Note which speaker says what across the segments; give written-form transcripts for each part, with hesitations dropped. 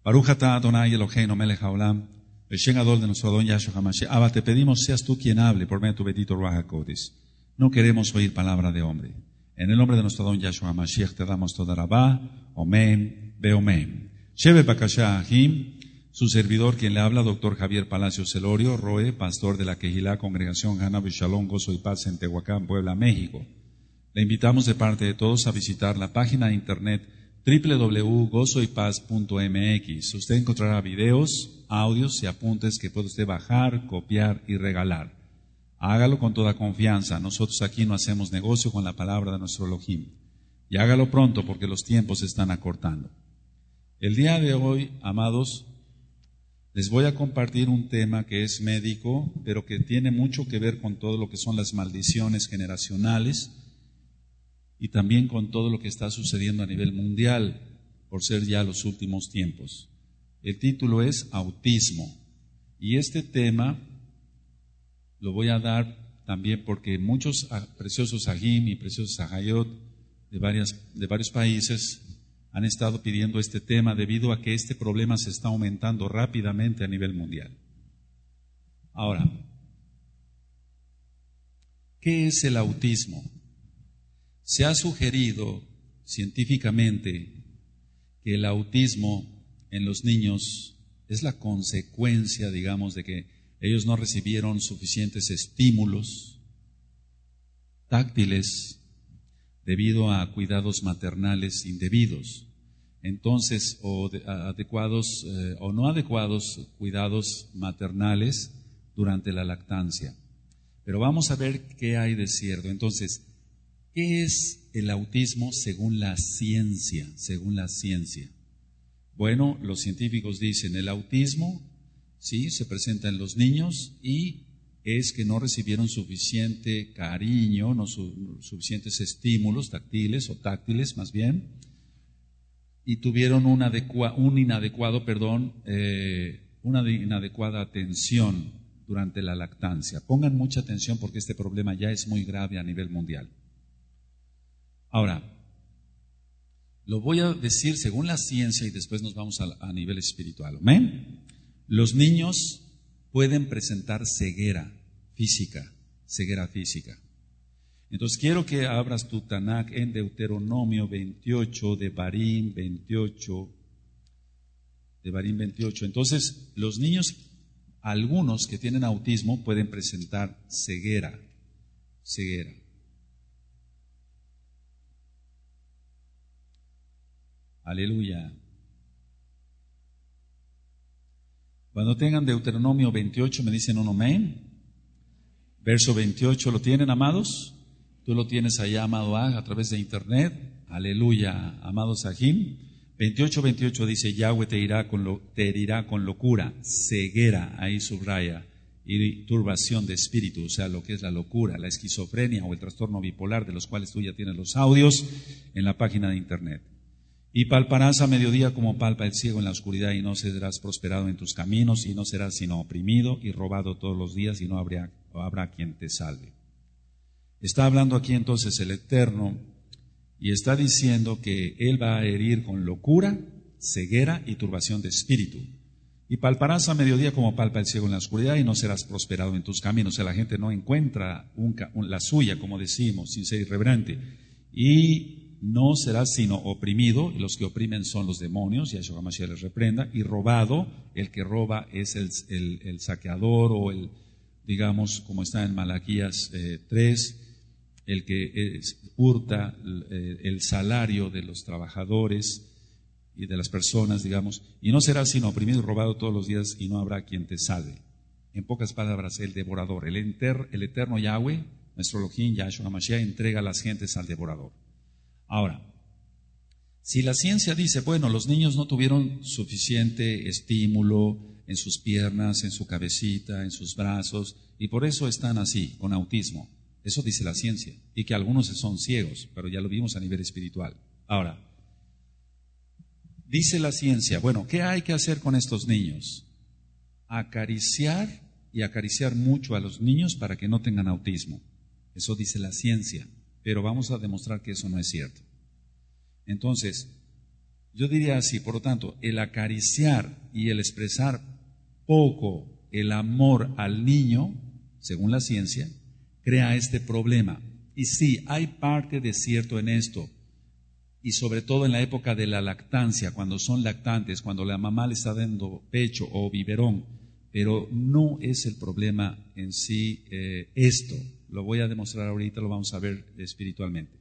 Speaker 1: Baruch atah Adonai Eloheinu melech haolam, Beshem Gadol de nuestro Adón Yahshua HaMashiach. Abba, te pedimos seas tú quien hable por medio de tu bendito Ruach HaKodesh. No queremos oír palabra de hombre. En el nombre de nuestro Adón Yahshua HaMashiach te damos toda rabá, omen, beomen. Sheve Bakashá Ahim, su servidor quien le habla, doctor Javier Palacios Celorio, Roe, pastor de la Kehilá, Congregación Hana Shalom, Gozo y Paz en Tehuacán, Puebla, México. Le invitamos de parte de todos a visitar la página de internet www.gozoypaz.mx. Usted encontrará videos, audios y apuntes que puede usted bajar, copiar y regalar. Hágalo con toda confianza. Nosotros aquí no hacemos negocio con la palabra de nuestro Elohim. Y hágalo pronto porque los tiempos se están acortando. El día de hoy, amados, les voy a compartir un tema que es médico, pero que tiene mucho que ver con todo lo que son las maldiciones generacionales y también con todo lo que está sucediendo a nivel mundial, por ser ya los últimos tiempos. El título es Autismo. Y este tema lo voy a dar también porque muchos preciosos Agim y preciosos Ahayot de varios países han estado pidiendo este tema debido a que este problema se está aumentando rápidamente a nivel mundial. Ahora, ¿qué es el autismo? Se ha sugerido científicamente que el autismo en los niños es la consecuencia, digamos, de que ellos no recibieron suficientes estímulos táctiles debido a cuidados maternales indebidos. Entonces, adecuados o no adecuados cuidados maternales durante la lactancia. Pero vamos a ver qué hay de cierto. Entonces, ¿qué es el autismo según la ciencia? Según la ciencia. Bueno, los científicos dicen el autismo, sí, se presenta en los niños y es que no recibieron suficiente cariño, no suficientes estímulos táctiles más bien, y tuvieron una inadecuada atención durante la lactancia. Pongan mucha atención porque este problema ya es muy grave a nivel mundial. Ahora, lo voy a decir según la ciencia y después nos vamos a nivel espiritual. ¿Amén? Los niños pueden presentar ceguera física. Entonces quiero que abras tu Tanakh en Deuteronomio 28, de Barim 28. Entonces, los niños, algunos que tienen autismo, pueden presentar ceguera. Aleluya. Cuando tengan Deuteronomio 28, me dicen un amén. Verso 28, ¿lo tienen, amados? Tú lo tienes allá, amado a través de internet. Aleluya, amados Ajim. 28 dice, Yahweh te herirá con locura, ceguera, ahí subraya, y turbación de espíritu, o sea, lo que es la locura, la esquizofrenia o el trastorno bipolar, de los cuales tú ya tienes los audios en la página de internet. Y palparás a mediodía como palpa el ciego en la oscuridad, y no serás prosperado en tus caminos, y no serás sino oprimido y robado todos los días, y no habrá quien te salve. Está hablando aquí entonces el Eterno, y está diciendo que Él va a herir con locura, ceguera y turbación de espíritu. Y palparás a mediodía como palpa el ciego en la oscuridad, y no serás prosperado en tus caminos. O sea, la gente no encuentra la suya, como decimos, sin ser irreverente. Y no serás sino oprimido, y los que oprimen son los demonios, y Yahshua HaMashiach les reprenda, y robado, el que roba es el saqueador, o digamos, como está en Malaquías 3, el que hurta el salario de los trabajadores y de las personas, digamos, y no serás sino oprimido y robado todos los días, y no habrá quien te salve. En pocas palabras, el devorador, el eterno Yahweh, nuestro Elohim, Yahshua HaMashiach, entrega a las gentes al devorador. Ahora, si la ciencia dice, bueno, los niños no tuvieron suficiente estímulo en sus piernas, en su cabecita, en sus brazos, y por eso están así, con autismo. Eso dice la ciencia, y que algunos son ciegos, pero ya lo vimos a nivel espiritual. Ahora, dice la ciencia, bueno, ¿qué hay que hacer con estos niños? Acariciar mucho a los niños para que no tengan autismo. Eso dice la ciencia. Pero vamos a demostrar que eso no es cierto. Entonces, Yo diría así, por lo tanto, el acariciar y el expresar poco el amor al niño, según la ciencia, crea este problema. Y sí, hay parte de cierto en esto, y sobre todo en la época de la lactancia, cuando son lactantes, cuando la mamá le está dando pecho o biberón, pero no es el problema en sí esto. Lo voy a demostrar ahorita, lo vamos a ver espiritualmente.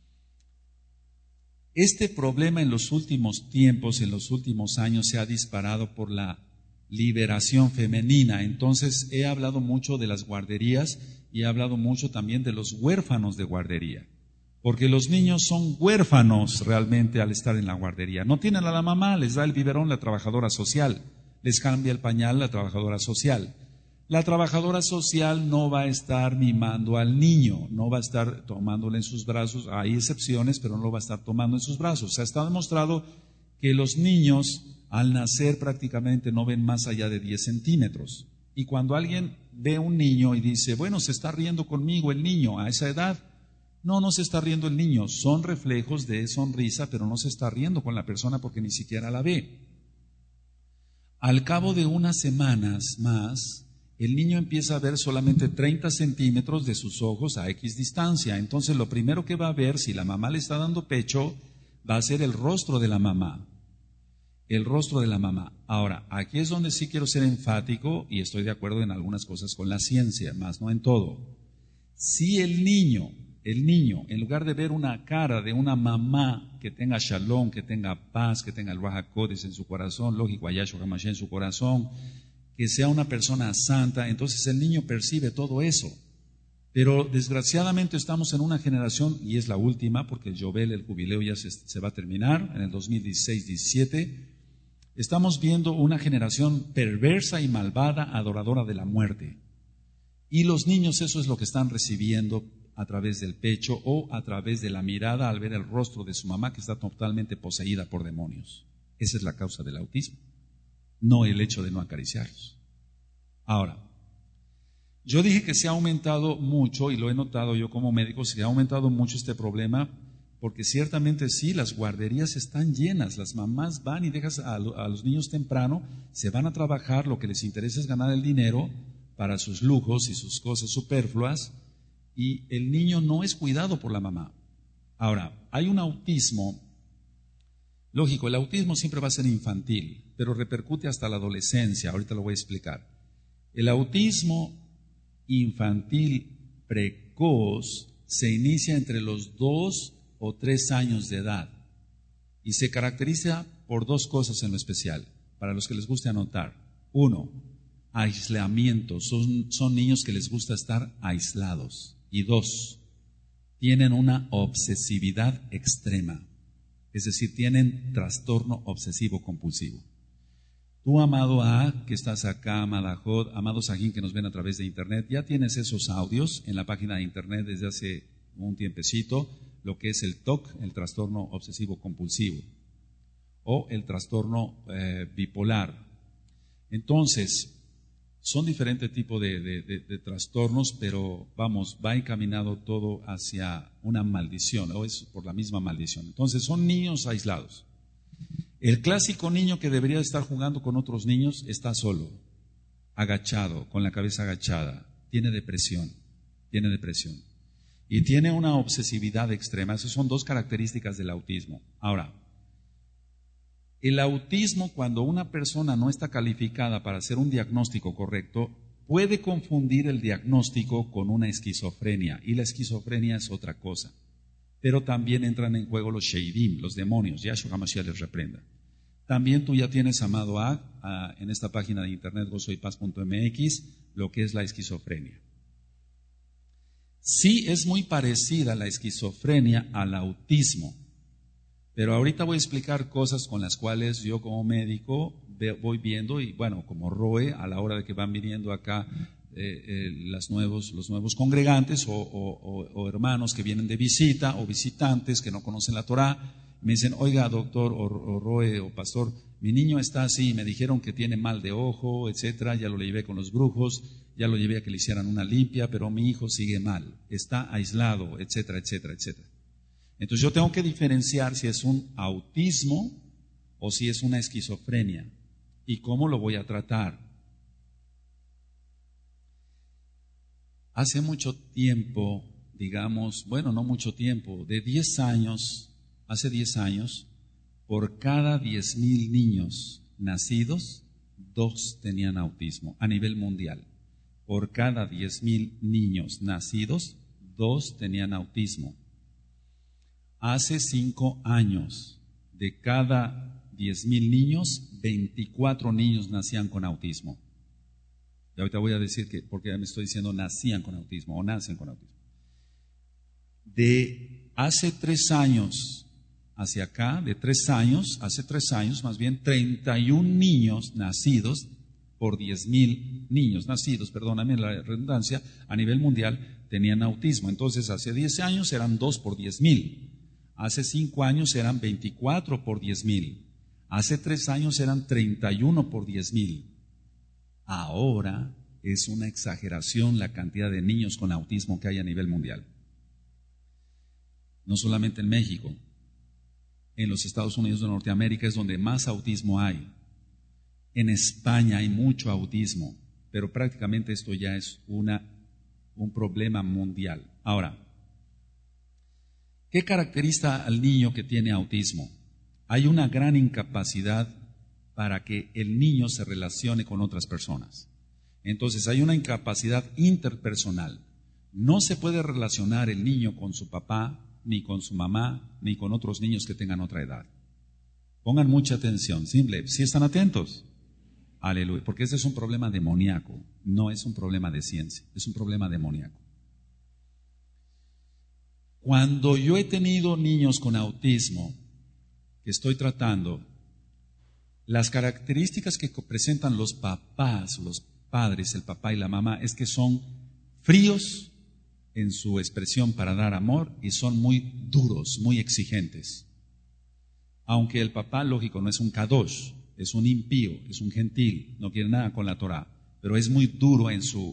Speaker 1: Este problema en los últimos tiempos, en los últimos años, se ha disparado por la liberación femenina. Entonces he hablado mucho de las guarderías y he hablado mucho también de los huérfanos de guardería, porque los niños son huérfanos realmente al estar en la guardería. No tienen a la mamá, les da el biberón la trabajadora social, les cambia el pañal la trabajadora social. La trabajadora social no va a estar mimando al niño, no va a estar tomándole en sus brazos, hay excepciones, pero no lo va a estar tomando en sus brazos. O sea, está demostrado que los niños al nacer prácticamente no ven más allá de 10 centímetros. Y cuando alguien ve un niño y dice, bueno, se está riendo conmigo el niño a esa edad, no se está riendo el niño, son reflejos de sonrisa, pero no se está riendo con la persona porque ni siquiera la ve. Al cabo de unas semanas más, el niño empieza a ver solamente 30 centímetros de sus ojos a X distancia. Entonces lo primero que va a ver, si la mamá le está dando pecho, va a ser el rostro de la mamá. El rostro de la mamá. Ahora, aquí es donde sí quiero ser enfático y estoy de acuerdo en algunas cosas con la ciencia, más no en todo. Si el niño, en lugar de ver una cara de una mamá que tenga shalom, que tenga paz, que tenga el Ruach HaKodesh en su corazón, lógico, Yahshua HaMashiach en su corazón, que sea una persona santa, entonces el niño percibe todo eso. Pero desgraciadamente estamos en una generación, y es la última, porque el jubileo ya se va a terminar en el 2016-17, estamos viendo una generación perversa y malvada, adoradora de la muerte. Y los niños eso es lo que están recibiendo a través del pecho o a través de la mirada al ver el rostro de su mamá que está totalmente poseída por demonios. Esa es la causa del autismo, no el hecho de no acariciarlos. Ahora, yo dije que se ha aumentado mucho, y lo he notado yo como médico, se ha aumentado mucho este problema, porque ciertamente sí, las guarderías están llenas, las mamás van y dejan a los niños temprano, se van a trabajar, lo que les interesa es ganar el dinero para sus lujos y sus cosas superfluas, y el niño no es cuidado por la mamá. Ahora, hay un autismo, lógico, el autismo siempre va a ser infantil, pero repercute hasta la adolescencia, ahorita lo voy a explicar. El autismo infantil precoz se inicia entre los 2 o 3 años de edad y se caracteriza por 2 cosas en lo especial, para los que les guste anotar. 1, aislamiento, son niños que les gusta estar aislados. Y 2, tienen una obsesividad extrema, es decir, tienen trastorno obsesivo compulsivo. Tú, amado A, que estás acá, amada Jod, amado Sajín, que nos ven a través de internet, ya tienes esos audios en la página de internet desde hace un tiempecito, lo que es el TOC, el trastorno obsesivo compulsivo, o el trastorno bipolar. Entonces, son diferentes tipos de trastornos, pero vamos, va encaminado todo hacia una maldición, o es por la misma maldición. Entonces, son niños aislados. El clásico niño que debería estar jugando con otros niños está solo, agachado, con la cabeza agachada, tiene depresión, y tiene una obsesividad extrema. Esas son 2 características del autismo. Ahora, el autismo, cuando una persona no está calificada para hacer un diagnóstico correcto, puede confundir el diagnóstico con una esquizofrenia, y la esquizofrenia es otra cosa. Pero también entran en juego los sheidim, los demonios. Yahshua HaMashiach les reprenda. También tú ya tienes, amado en esta página de internet gozoypaz.mx, lo que es la esquizofrenia. Sí es muy parecida la esquizofrenia al autismo, pero ahorita voy a explicar cosas con las cuales yo como médico voy viendo, y bueno, como Roe, a la hora de que van viniendo acá los nuevos congregantes o hermanos que vienen de visita o visitantes que no conocen la Torá, me dicen, oiga, doctor o Roe o pastor, mi niño está así, me dijeron que tiene mal de ojo, etcétera, ya lo llevé con los brujos, ya lo llevé a que le hicieran una limpia, pero mi hijo sigue mal, está aislado, etcétera, etcétera, etcétera. Entonces yo tengo que diferenciar si es un autismo o si es una esquizofrenia y cómo lo voy a tratar. Hace mucho tiempo, digamos, bueno, no mucho tiempo, de 10 años, hace 10 años, por cada 10,000 niños nacidos, 2 tenían autismo a nivel mundial. Por cada 10,000 niños nacidos, 2 tenían autismo. Hace 5 años, de cada 10,000 niños, 24 niños nacían con autismo. Y ahorita voy a decir que, porque me estoy diciendo nacían con autismo o nacen con autismo. De hace 3 años hacia acá, hace 3 años más bien, 31 niños nacidos por 10,000 niños nacidos, perdóname la redundancia, a nivel mundial tenían autismo. Entonces, hace 10 años eran 2 por 10,000. Hace 5 años eran 24 por 10,000. Hace 3 años eran 31 por 10,000. Ahora es una exageración la cantidad de niños con autismo que hay a nivel mundial. No solamente en México, en los Estados Unidos de Norteamérica es donde más autismo hay. En España hay mucho autismo, pero prácticamente esto ya es un problema mundial. Ahora, ¿qué caracteriza al niño que tiene autismo? Hay una gran incapacidad para que el niño se relacione con otras personas. Entonces hay una incapacidad interpersonal. No se puede relacionar el niño con su papá, ni con su mamá, ni con otros niños que tengan otra edad. Pongan mucha atención, simple, ¿sí están atentos? Aleluya, porque ese es un problema demoníaco, no es un problema de ciencia, es un problema demoníaco. Cuando yo he tenido niños con autismo que estoy tratando, las características que presentan los papás, los padres, el papá y la mamá, es que son fríos en su expresión para dar amor y son muy duros, muy exigentes. Aunque el papá, lógico, no es un kadosh, es un impío, es un gentil, no quiere nada con la Torah, pero es muy duro en su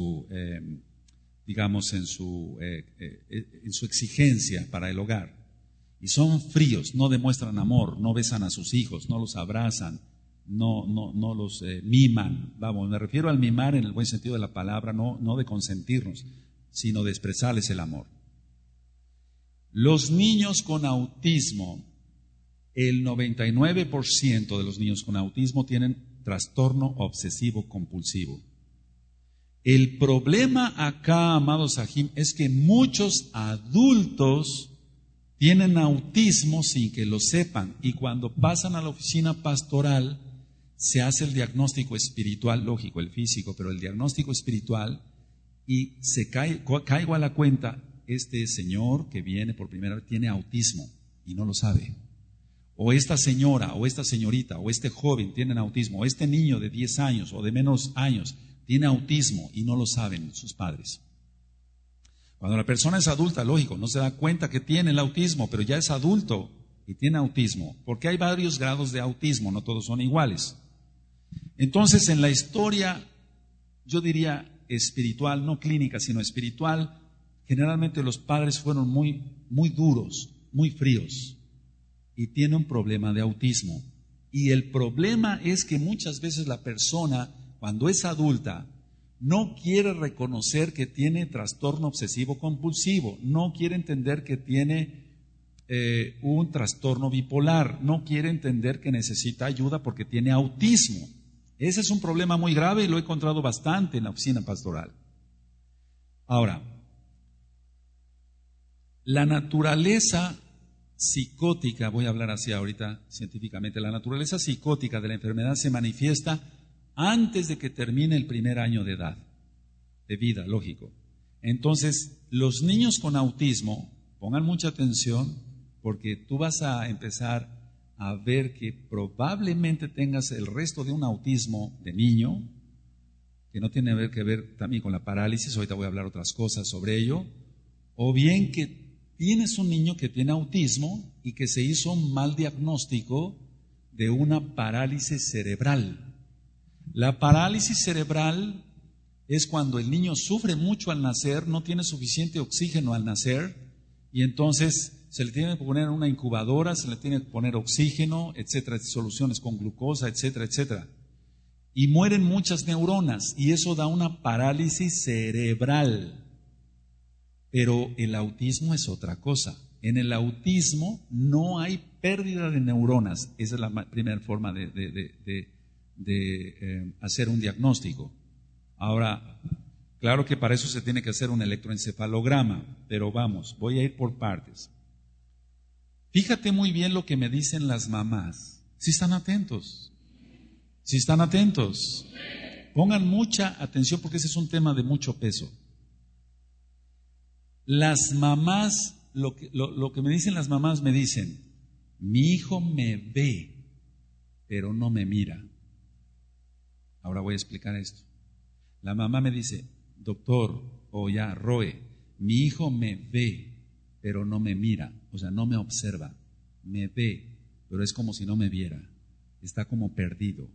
Speaker 1: exigencia para el hogar. Y son fríos, no demuestran amor, no besan a sus hijos, no los abrazan, no los miman. Vamos, me refiero al mimar en el buen sentido de la palabra, no de consentirnos, sino de expresarles el amor. Los niños con autismo, el 99% de los niños con autismo tienen trastorno obsesivo compulsivo. El problema acá, amados Sahim, es que muchos adultos tienen autismo sin que lo sepan, y cuando pasan a la oficina pastoral se hace el diagnóstico espiritual, lógico, el físico, pero el diagnóstico espiritual, y caigo a la cuenta, este señor que viene por primera vez tiene autismo y no lo sabe. O esta señora, o esta señorita, o este joven tienen autismo, o este niño de 10 años o de menos años tiene autismo y no lo saben sus padres. Cuando la persona es adulta, lógico, no se da cuenta que tiene el autismo, pero ya es adulto y tiene autismo, porque hay varios grados de autismo, no todos son iguales. Entonces, en la historia, yo diría espiritual, no clínica, sino espiritual, generalmente los padres fueron muy, muy duros, muy fríos, y tienen un problema de autismo. Y el problema es que muchas veces la persona, cuando es adulta, no quiere reconocer que tiene trastorno obsesivo compulsivo, no quiere entender que tiene un trastorno bipolar, no quiere entender que necesita ayuda porque tiene autismo. Ese es un problema muy grave y lo he encontrado bastante en la oficina pastoral. Ahora, la naturaleza psicótica, voy a hablar así ahorita científicamente, la naturaleza psicótica de la enfermedad se manifiesta antes de que termine el primer año de edad, de vida, lógico. Entonces, los niños con autismo, pongan mucha atención, porque tú vas a empezar a ver que probablemente tengas el resto de un autismo de niño, que no tiene que ver también con la parálisis, ahorita voy a hablar otras cosas sobre ello, o bien que tienes un niño que tiene autismo y que se hizo un mal diagnóstico de una parálisis cerebral. La parálisis cerebral es cuando el niño sufre mucho al nacer, no tiene suficiente oxígeno al nacer y entonces se le tiene que poner en una incubadora, se le tiene que poner oxígeno, etcétera, soluciones con glucosa, etcétera, etcétera. Y mueren muchas neuronas y eso da una parálisis cerebral. Pero el autismo es otra cosa. En el autismo no hay pérdida de neuronas. Esa es la primera forma de hacer un diagnóstico. Ahora, claro que para eso se tiene que hacer un electroencefalograma, pero vamos, voy a ir por partes. Fíjate muy bien lo que me dicen las mamás. ¿Sí están atentos? ¿Sí están atentos? Pongan mucha atención porque ese es un tema de mucho peso. Las mamás, lo que me dicen las mamás, me dicen, mi hijo me ve, pero no me mira. Ahora voy a explicar esto. La mamá me dice, doctor, o ya, Roe, mi hijo me ve, pero no me mira, o sea, no me observa, me ve, pero es como si no me viera, está como perdido.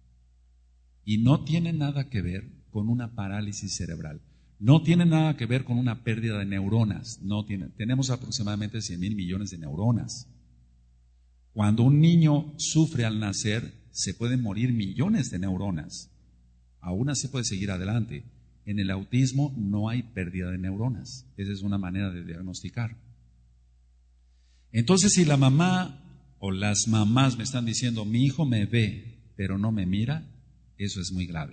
Speaker 1: Y no tiene nada que ver con una parálisis cerebral. No tiene nada que ver con una pérdida de neuronas. Tenemos aproximadamente 100,000 millones de neuronas. Cuando un niño sufre al nacer, se pueden morir millones de neuronas. Aún así puede seguir adelante. En el autismo no hay pérdida de neuronas. Esa es una manera de diagnosticar. Entonces, si la mamá o las mamás me están diciendo, mi hijo me ve, pero no me mira, eso es muy grave.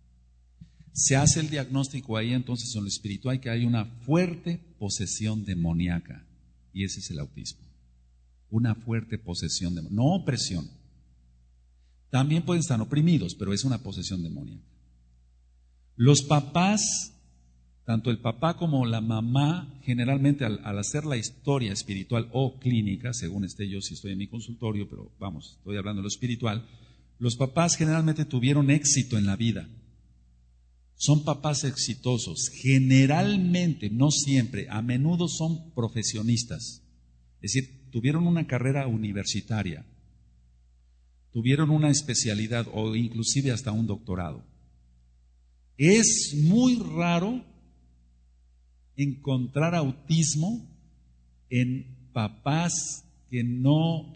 Speaker 1: Se hace el diagnóstico ahí, entonces en lo espiritual que hay una fuerte posesión demoníaca, y ese es el autismo. Una fuerte posesión demoníaca, no opresión. También pueden estar oprimidos, pero es una posesión demoníaca. Los papás, tanto el papá como la mamá, generalmente al hacer la historia espiritual o clínica, según esté yo si estoy en mi consultorio, pero vamos, estoy hablando de lo espiritual, los papás generalmente tuvieron éxito en la vida. Son papás exitosos, generalmente, no siempre, a menudo son profesionistas. Es decir, tuvieron una carrera universitaria, tuvieron una especialidad o inclusive hasta un doctorado. Es muy raro encontrar autismo en papás que no,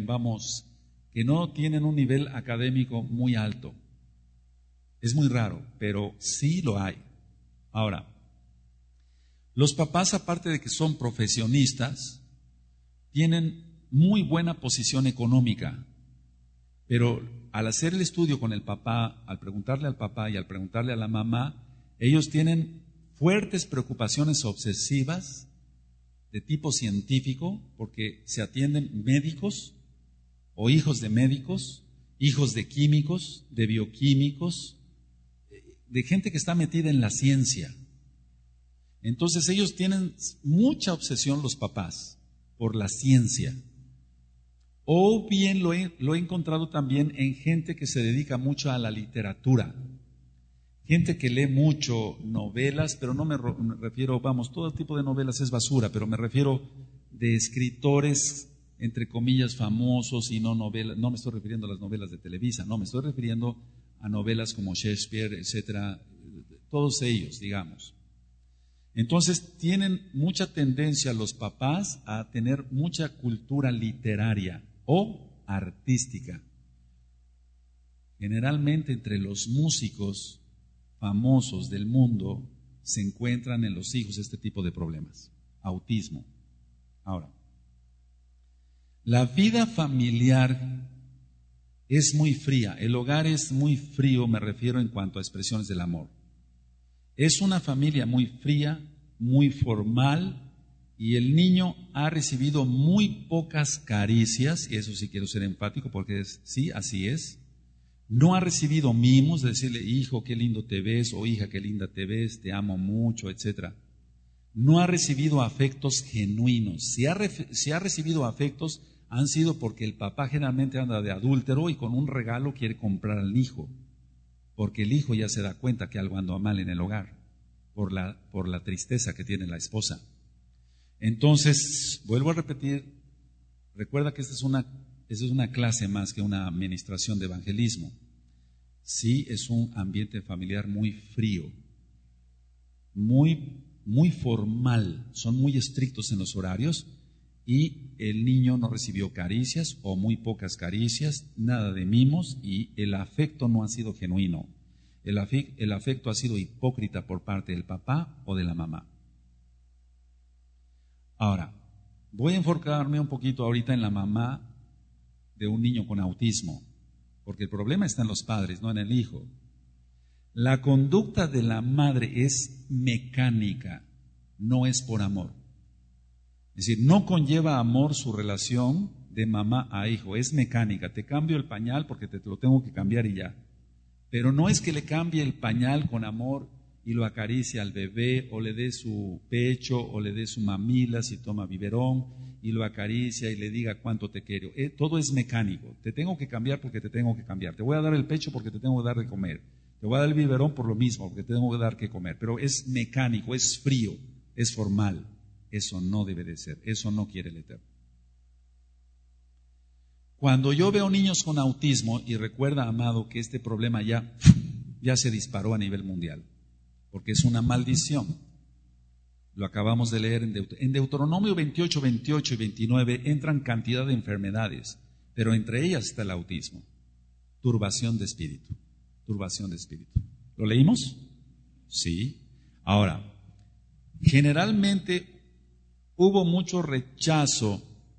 Speaker 1: que no tienen un nivel académico muy alto. Es muy raro, pero sí lo hay. Ahora, los papás, aparte de que son profesionistas, tienen muy buena posición económica, pero al hacer el estudio con el papá, al preguntarle al papá y al preguntarle a la mamá, ellos tienen fuertes preocupaciones obsesivas de tipo científico, porque se atienden médicos o hijos de médicos, hijos de químicos, de bioquímicos, de gente que está metida en la ciencia. Entonces ellos tienen mucha obsesión, los papás, por la ciencia. O bien lo he encontrado también en gente que se dedica mucho a la literatura. Gente que lee mucho novelas, pero no me refiero, todo tipo de novelas es basura, pero me refiero de escritores, entre comillas, famosos y no novelas. No me estoy refiriendo a las novelas de Televisa, no, me estoy refiriendo a novelas como Shakespeare, etcétera, todos ellos, digamos. Entonces tienen mucha tendencia los papás a tener mucha cultura literaria o artística. Generalmente entre los músicos famosos del mundo se encuentran en los hijos este tipo de problemas, autismo. Ahora, la vida familiar es muy fría, el hogar es muy frío, me refiero en cuanto a expresiones del amor. Es una familia muy fría, muy formal, y el niño ha recibido muy pocas caricias, y eso sí quiero ser enfático porque sí, así es. No ha recibido mimos, de decirle, hijo, qué lindo te ves, o hija, qué linda te ves, te amo mucho, etc. No ha recibido afectos genuinos. Si ha recibido afectos, han sido porque el papá generalmente anda de adúltero y con un regalo quiere comprar al hijo, porque el hijo ya se da cuenta que algo anda mal en el hogar, por la tristeza que tiene la esposa. Entonces, vuelvo a repetir, recuerda que esta es una clase más que una administración de evangelismo. Sí, es un ambiente familiar muy frío, muy formal, son muy estrictos en los horarios y el niño no recibió caricias o muy pocas caricias, nada de mimos, y el afecto no ha sido genuino. El afecto ha sido hipócrita por parte del papá o de la mamá. Ahora, voy a enfocarme un poquito ahorita en la mamá de un niño con autismo, porque el problema está en los padres, no en el hijo. La conducta de la madre es mecánica, no es por amor. Es decir, no conlleva amor su relación de mamá a hijo, es mecánica. Te cambio el pañal porque te lo tengo que cambiar y ya. Pero no es que le cambie el pañal con amor y lo acaricie al bebé, o le dé su pecho, o le dé su mamila si toma biberón, y lo acaricia y le diga cuánto te quiero. Todo es mecánico. Te tengo que cambiar porque te tengo que cambiar. Te voy a dar el pecho porque te tengo que dar de comer. Te voy a dar el biberón por lo mismo, porque te tengo que dar que comer. Pero es mecánico, es frío, es formal. Eso no debe de ser. Eso no quiere el Eterno. Cuando yo veo niños con autismo, y recuerda, amado, que este problema ya se disparó a nivel mundial, porque es una maldición. Lo acabamos de leer en Deuteronomio 28, 28 y 29 entran cantidad de enfermedades, pero entre ellas está el autismo. Turbación de espíritu. Turbación de espíritu. ¿Lo leímos? Sí. Ahora, generalmente hubo mucho rechazo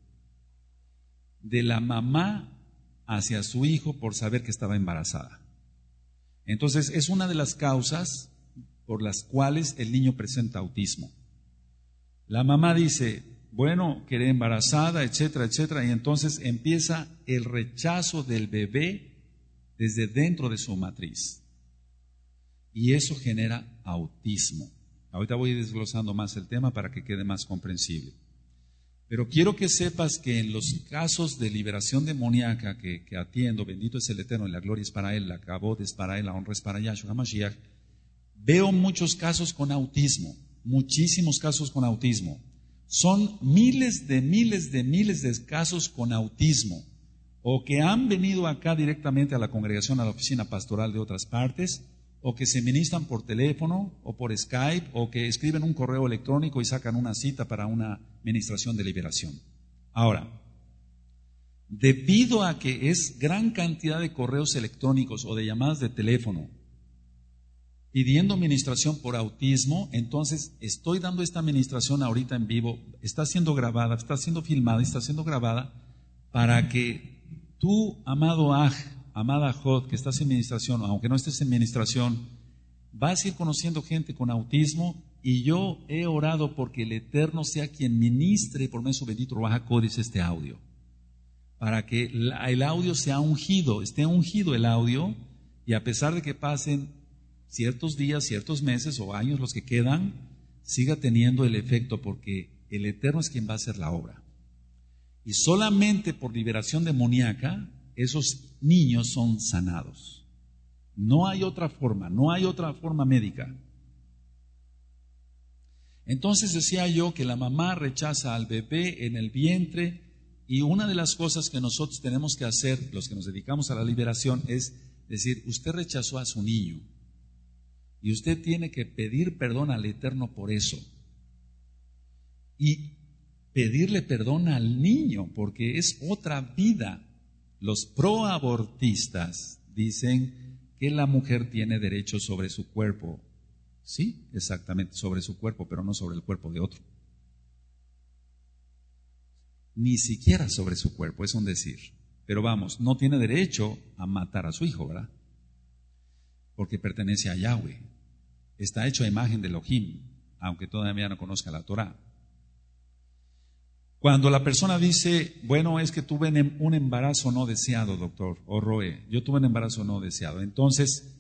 Speaker 1: de la mamá hacia su hijo por saber que estaba embarazada. Entonces, es una de las causas por las cuales el niño presenta autismo. La mamá dice, bueno, quedé embarazada, etcétera, etcétera, y entonces empieza el rechazo del bebé desde dentro de su matriz. Y eso genera autismo. Ahorita voy desglosando más el tema para que quede más comprensible. Pero quiero que sepas que en los casos de liberación demoníaca que atiendo, bendito es el Eterno, y la gloria es para Él, la cabot es para Él, la honra es para Yahshua HaMashiach, veo muchos casos con autismo, muchísimos casos con autismo. Son miles de casos con autismo, o que han venido acá directamente a la congregación, a la oficina pastoral de otras partes, o que se ministran por teléfono o por Skype, o que escriben un correo electrónico y sacan una cita para una ministración de liberación. Ahora, debido a que es gran cantidad de correos electrónicos o de llamadas de teléfono pidiendo ministración por autismo, entonces estoy dando esta ministración ahorita en vivo, está siendo grabada, está siendo filmada y está siendo grabada para que tú, amado Aj, amada Jod, que estás en ministración, aunque no estés en ministración, vas a ir conociendo gente con autismo, y yo he orado porque el Eterno sea quien ministre por medio de su bendito Ruach HaKodesh este audio, para que el audio sea ungido, esté ungido el audio, y a pesar de que pasen ciertos días, ciertos meses o años los que quedan, siga teniendo el efecto, porque el Eterno es quien va a hacer la obra. Y solamente por liberación demoníaca esos niños son sanados. No hay otra forma médica. Entonces decía yo que la mamá rechaza al bebé en el vientre, y una de las cosas que nosotros tenemos que hacer, los que nos dedicamos a la liberación, es decir, usted rechazó a su niño y usted tiene que pedir perdón al Eterno por eso, y pedirle perdón al niño, porque es otra vida. Los proabortistas dicen que la mujer tiene derecho sobre su cuerpo. Sí, exactamente, sobre su cuerpo, pero no sobre el cuerpo de otro. Ni siquiera sobre su cuerpo, es un decir. Pero vamos, no tiene derecho a matar a su hijo, ¿verdad? Porque pertenece a Yahweh. Está hecho a imagen de Elohim, aunque todavía no conozca la Torah. Cuando la persona dice, bueno, es que tuve un embarazo no deseado, doctor, o Roe, yo tuve un embarazo no deseado, entonces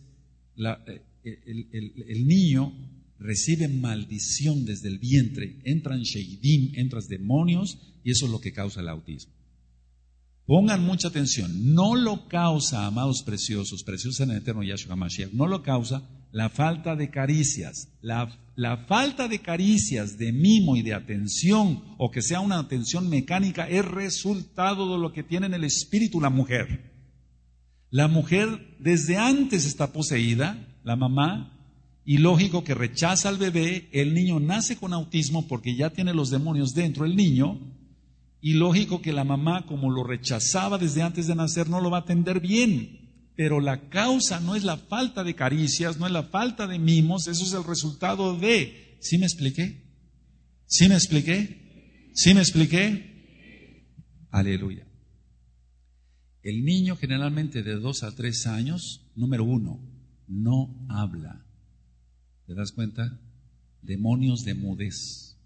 Speaker 1: el niño recibe maldición desde el vientre, entran sheidim, entran demonios, y eso es lo que causa el autismo. Pongan mucha atención, no lo causa, amados preciosos, preciosos en el Eterno Yahshua HaMashiach, no lo causa la falta de caricias. La falta de caricias, de mimo y de atención, o que sea una atención mecánica, es resultado de lo que tiene en el espíritu la mujer. La mujer desde antes está poseída, la mamá, y lógico que rechaza al bebé. El niño nace con autismo porque ya tiene los demonios dentro el niño, Y lógico que la mamá, como lo rechazaba desde antes de nacer, no lo va a atender bien. Pero la causa no es la falta de caricias, no es la falta de mimos, eso es el resultado de... ¿Sí me expliqué? ¿Sí me expliqué? ¿Sí me expliqué? Aleluya. El niño generalmente de 2 a 3 años, número 1, no habla. ¿Te das cuenta? Demonios de mudez.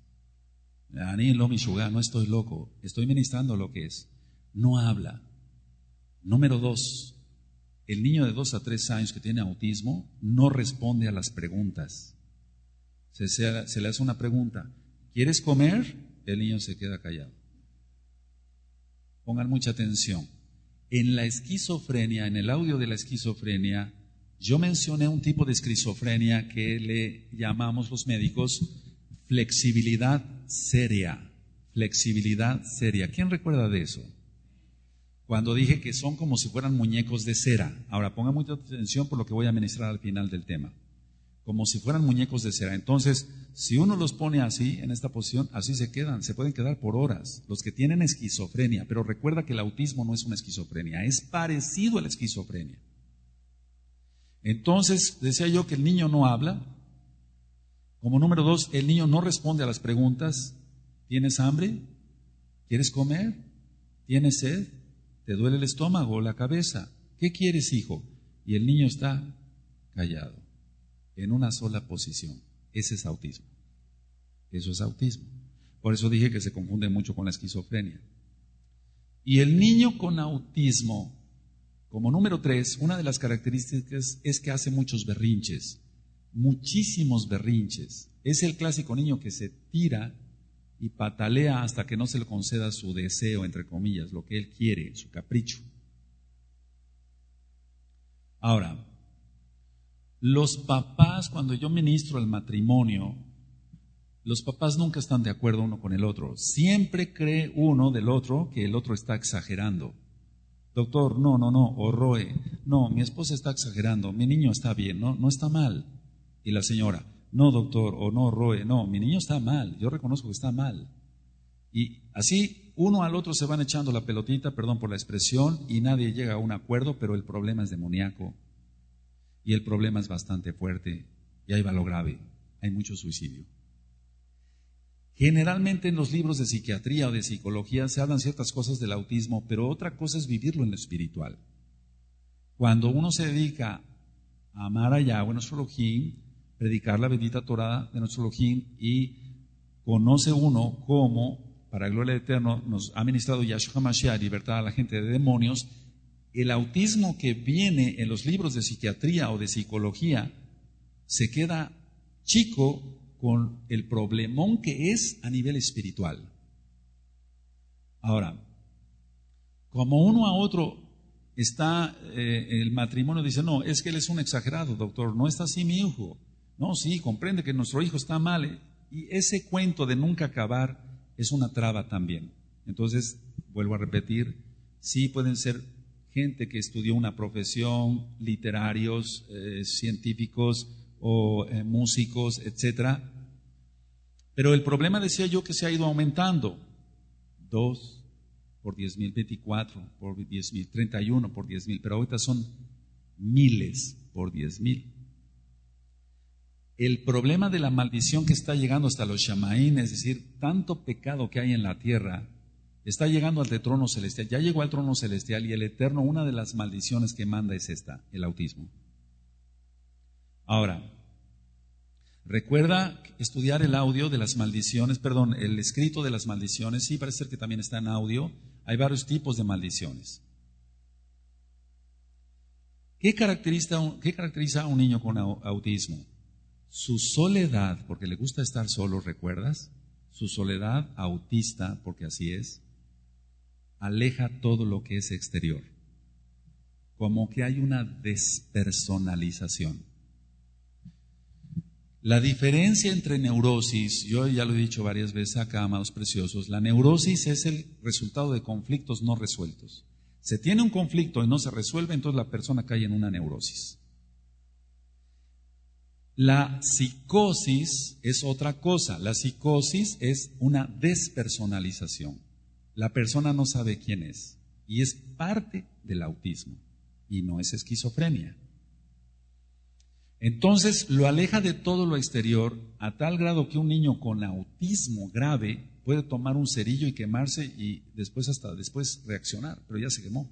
Speaker 1: No estoy loco, estoy ministrando lo que es. No habla. Número 2, el niño de 2 a 3 años que tiene autismo no responde a las preguntas. Se le hace una pregunta, ¿quieres comer? El niño se queda callado. Pongan mucha atención. En la esquizofrenia, en el audio de la esquizofrenia, yo mencioné un tipo de esquizofrenia que le llamamos los médicos flexibilidad seria. Flexibilidad seria. ¿Quién recuerda de eso? Cuando dije que son como si fueran muñecos de cera. Ahora pongan mucha atención por lo que voy a ministrar al final del tema. Como si fueran muñecos de cera. Entonces, si uno los pone así, en esta posición, así se quedan, se pueden quedar por horas. Los que tienen esquizofrenia, pero recuerda que el autismo no es una esquizofrenia, es parecido a la esquizofrenia. Entonces, decía yo que el niño no habla. Como número 2, el niño no responde a las preguntas. ¿Tienes hambre? ¿Quieres comer? ¿Tienes sed? ¿Te duele el estómago o la cabeza? ¿Qué quieres, hijo? Y el niño está callado, en una sola posición. Ese es autismo. Eso es autismo. Por eso dije que se confunde mucho con la esquizofrenia. Y el niño con autismo, como número 3, una de las características es que hace muchos berrinches, muchísimos berrinches. Es el clásico niño que se tira y patalea hasta que no se le conceda su deseo, entre comillas, lo que él quiere, su capricho. Ahora, los papás, cuando yo ministro el matrimonio, los papás nunca están de acuerdo uno con el otro. Siempre cree uno del otro que el otro está exagerando. Doctor, no, o Roe, no, mi esposa está exagerando, mi niño está bien, no está mal. Y la señora, no, doctor, o no, Roe, no, mi niño está mal, yo reconozco que está mal. Y así uno al otro se van echando la pelotita, perdón por la expresión, y nadie llega a un acuerdo, pero el problema es demoníaco. Y el problema es bastante fuerte, y ahí va lo grave, hay mucho suicidio. Generalmente en los libros de psiquiatría o de psicología se hablan ciertas cosas del autismo, pero otra cosa es vivirlo en lo espiritual. Cuando uno se dedica a amar a Yahweh, nuestro Elohim, predicar la bendita Torah de nuestro Elohim, y conoce uno cómo, para gloria del Eterno, nos ha ministrado Yahshua HaMashiach, libertad a la gente de demonios. El autismo que viene en los libros de psiquiatría o de psicología se queda chico con el problemón que es a nivel espiritual. Ahora, como uno a otro está el matrimonio, dice, no, es que él es un exagerado, doctor, no está así mi hijo. No, sí, comprende que nuestro hijo está mal. Y ese cuento de nunca acabar es una traba también. Entonces, vuelvo a repetir, sí pueden ser gente que estudió una profesión, literarios, científicos o músicos, etcétera. Pero el problema, decía yo, que se ha ido aumentando. 2 por 10,000, 24 por 10,000, 31 por 10,000, pero ahorita son miles por 10,000. El problema de la maldición que está llegando hasta los Shamaín, es decir, tanto pecado que hay en la tierra, está llegando al trono celestial. Ya llegó al trono celestial y el Eterno, una de las maldiciones que manda es esta, el autismo. Ahora, recuerda estudiar el audio de las maldiciones, perdón, el escrito de las maldiciones. Sí, parece ser que también está en audio. Hay varios tipos de maldiciones. ¿Qué caracteriza a un niño con autismo? Su soledad, porque le gusta estar solo, ¿recuerdas? Su soledad autista, porque así es, aleja todo lo que es exterior. Como que hay una despersonalización. La diferencia entre neurosis, yo ya lo he dicho varias veces acá, amados preciosos, la neurosis es el resultado de conflictos no resueltos. Se tiene un conflicto y no se resuelve, entonces la persona cae en una neurosis. La psicosis es otra cosa. La psicosis es una despersonalización. la persona no sabe quién es. Y es parte del autismo. Y no es esquizofrenia. Entonces lo aleja de todo lo exterior a tal grado que un niño con autismo grave puede tomar un cerillo y quemarse y hasta después reaccionar, pero ya se quemó.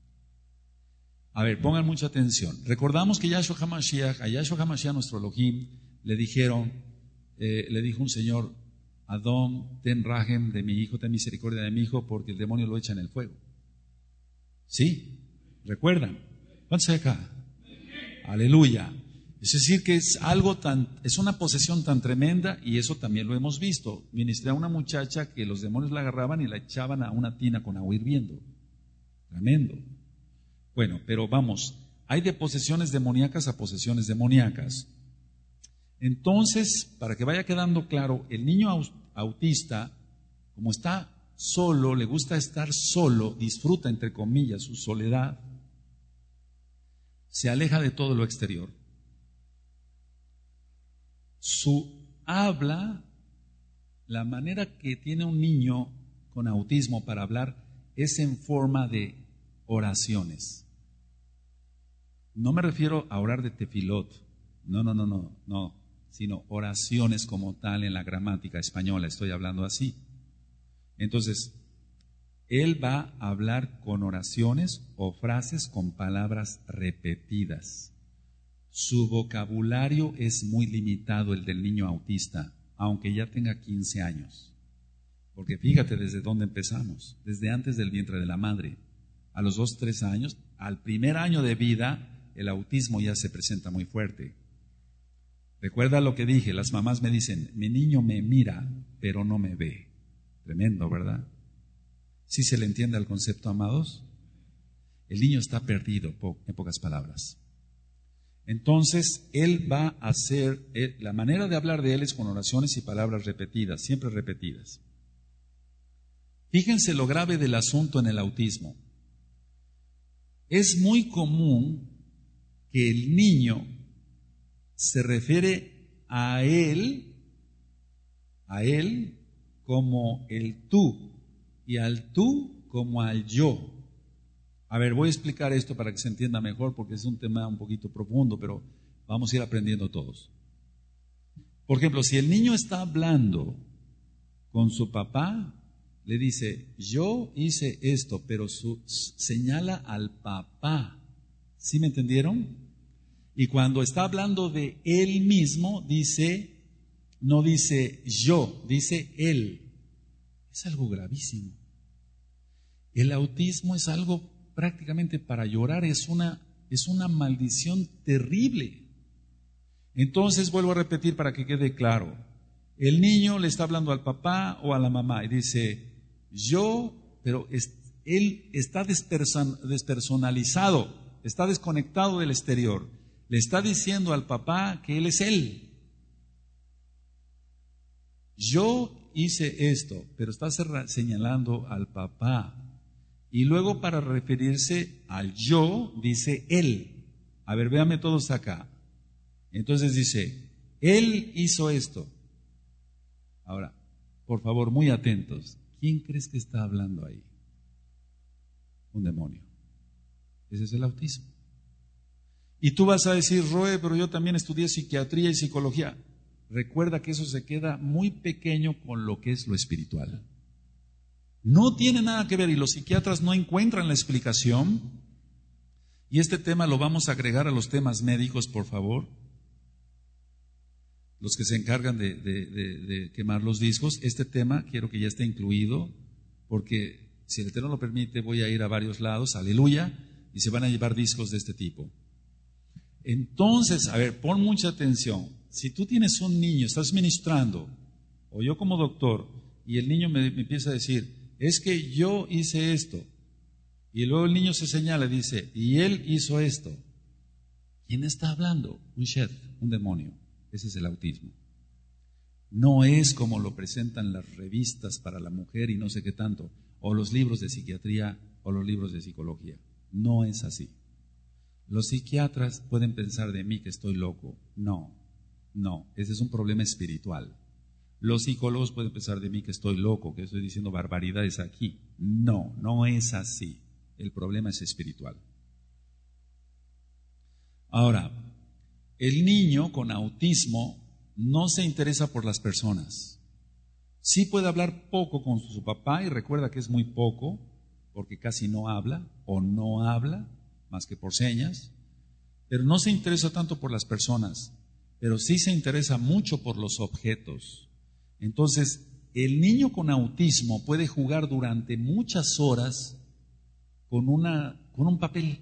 Speaker 1: A ver, pongan mucha atención. Recordamos que a Yahshua HaMashiach, nuestro Elohim, le dijo un señor, Adón, ten rajem de mi hijo, ten misericordia de mi hijo, porque el demonio lo echa en el fuego. ¿Sí? ¿Recuerdan? ¿Cuántos hay acá? Aleluya. Es decir, que es una posesión tan tremenda, y eso también lo hemos visto. Ministré a una muchacha que los demonios la agarraban y la echaban a una tina con agua hirviendo. Tremendo. Bueno, pero vamos, hay de posesiones demoníacas a posesiones demoníacas. Entonces, para que vaya quedando claro, el niño autista, como está solo, le gusta estar solo, disfruta, entre comillas, su soledad, se aleja de todo lo exterior. Su habla, la manera que tiene un niño con autismo para hablar es en forma de oraciones. No me refiero a orar de tefilot, no, sino oraciones como tal en la gramática española, estoy hablando así. Entonces, él va a hablar con oraciones o frases con palabras repetidas. Su vocabulario es muy limitado, el del niño autista, aunque ya tenga 15 años. Porque fíjate desde dónde empezamos, desde antes del vientre de la madre. A los 2, 3 años, al primer año de vida, el autismo ya se presenta muy fuerte. Recuerda lo que dije, las mamás me dicen, mi niño me mira, pero no me ve. Tremendo, ¿verdad? ¿Sí se le entiende al concepto, amados? El niño está perdido, en pocas palabras. Entonces, él va a hacer, la manera de hablar de él es con oraciones y palabras repetidas, siempre repetidas. Fíjense lo grave del asunto en el autismo. Es muy común que el niño se refiere a él como el tú y al tú como al yo. A ver, voy a explicar esto para que se entienda mejor porque es un tema un poquito profundo, pero vamos a ir aprendiendo todos. Por ejemplo, si el niño está hablando con su papá, le dice, yo hice esto, pero señala al papá. ¿Sí me entendieron? Y cuando está hablando de él mismo, no dice yo, dice él. Es algo gravísimo. El autismo es algo prácticamente para llorar, es una maldición terrible. Entonces vuelvo a repetir para que quede claro. El niño le está hablando al papá o a la mamá y dice, pero él está despersonalizado, está desconectado del exterior. Le está diciendo al papá que él es él. Yo hice esto, pero está señalando al papá. Y luego para referirse al yo, dice él. A ver, véanme todos acá. Entonces dice, él hizo esto. Ahora, por favor, muy atentos. ¿Quién crees que está hablando ahí? Un demonio. Ese es el autismo. Y tú vas a decir, Roe, pero yo también estudié psiquiatría y psicología. Recuerda que eso se queda muy pequeño con lo que es lo espiritual. No tiene nada que ver y los psiquiatras no encuentran la explicación. Y este tema lo vamos a agregar a los temas médicos, por favor. Los que se encargan de quemar los discos. Este tema quiero que ya esté incluido, porque si el Eterno lo permite voy a ir a varios lados, aleluya, y se van a llevar discos de este tipo. Entonces, a ver, pon mucha atención. Si tú tienes un niño, estás ministrando, o yo como doctor, y el niño me empieza a decir, es que yo hice esto, y luego el niño se señala y dice, y él hizo esto. ¿Quién está hablando? Un shed, un demonio. Ese es el autismo. No es como lo presentan las revistas para la mujer y no sé qué tanto, o los libros de psiquiatría o los libros de psicología. No es así. Los psiquiatras pueden pensar de mí que estoy loco. No, ese es un problema espiritual. Los psicólogos pueden pensar de mí que estoy loco, que estoy diciendo barbaridades aquí. No, no es así. El problema es espiritual. Ahora, el niño con autismo no se interesa por las personas. Sí puede hablar poco con su papá, y recuerda que es muy poco, porque casi no habla o no habla, más que por señas, pero no se interesa tanto por las personas, pero sí se interesa mucho por los objetos. Entonces, el niño con autismo puede jugar durante muchas horas con un papel.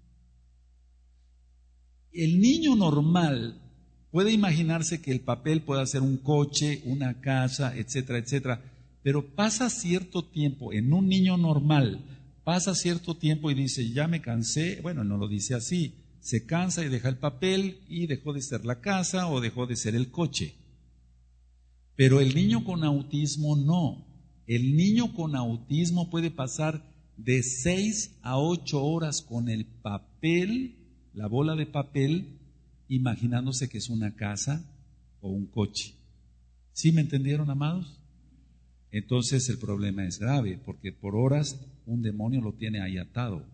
Speaker 1: El niño normal puede imaginarse que el papel pueda ser un coche, una casa, etcétera, etcétera, pero pasa cierto tiempo, en un niño normal, pasa cierto tiempo y dice, ya me cansé, bueno, no lo dice así, se cansa y deja el papel y dejó de ser la casa o dejó de ser el coche. Pero el niño con autismo no. El niño con autismo puede pasar de 6 a 8 horas con el papel, la bola de papel, imaginándose que es una casa o un coche. ¿Sí me entendieron, amados? Entonces el problema es grave, porque por horas un demonio lo tiene ahí atado.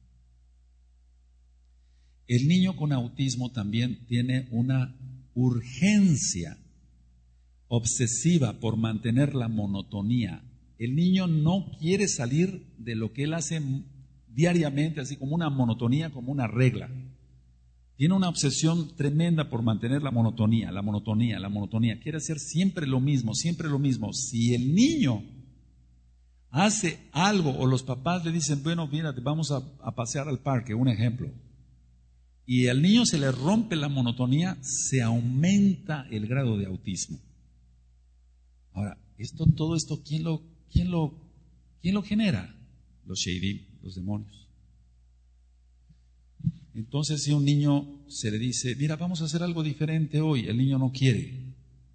Speaker 1: El niño con autismo también tiene una urgencia obsesiva por mantener la monotonía. El niño no quiere salir de lo que él hace diariamente, así como una monotonía, como una regla. Tiene una obsesión tremenda por mantener la monotonía, la monotonía, la monotonía. Quiere hacer siempre lo mismo, siempre lo mismo. Si el niño hace algo o los papás le dicen, bueno, mira, vamos a pasear al parque, un ejemplo, y al niño se le rompe la monotonía, se aumenta el grado de autismo. Ahora, todo esto, ¿quién lo genera? Los sheidim, los demonios. Entonces, si a un niño se le dice, mira, vamos a hacer algo diferente hoy, el niño no quiere.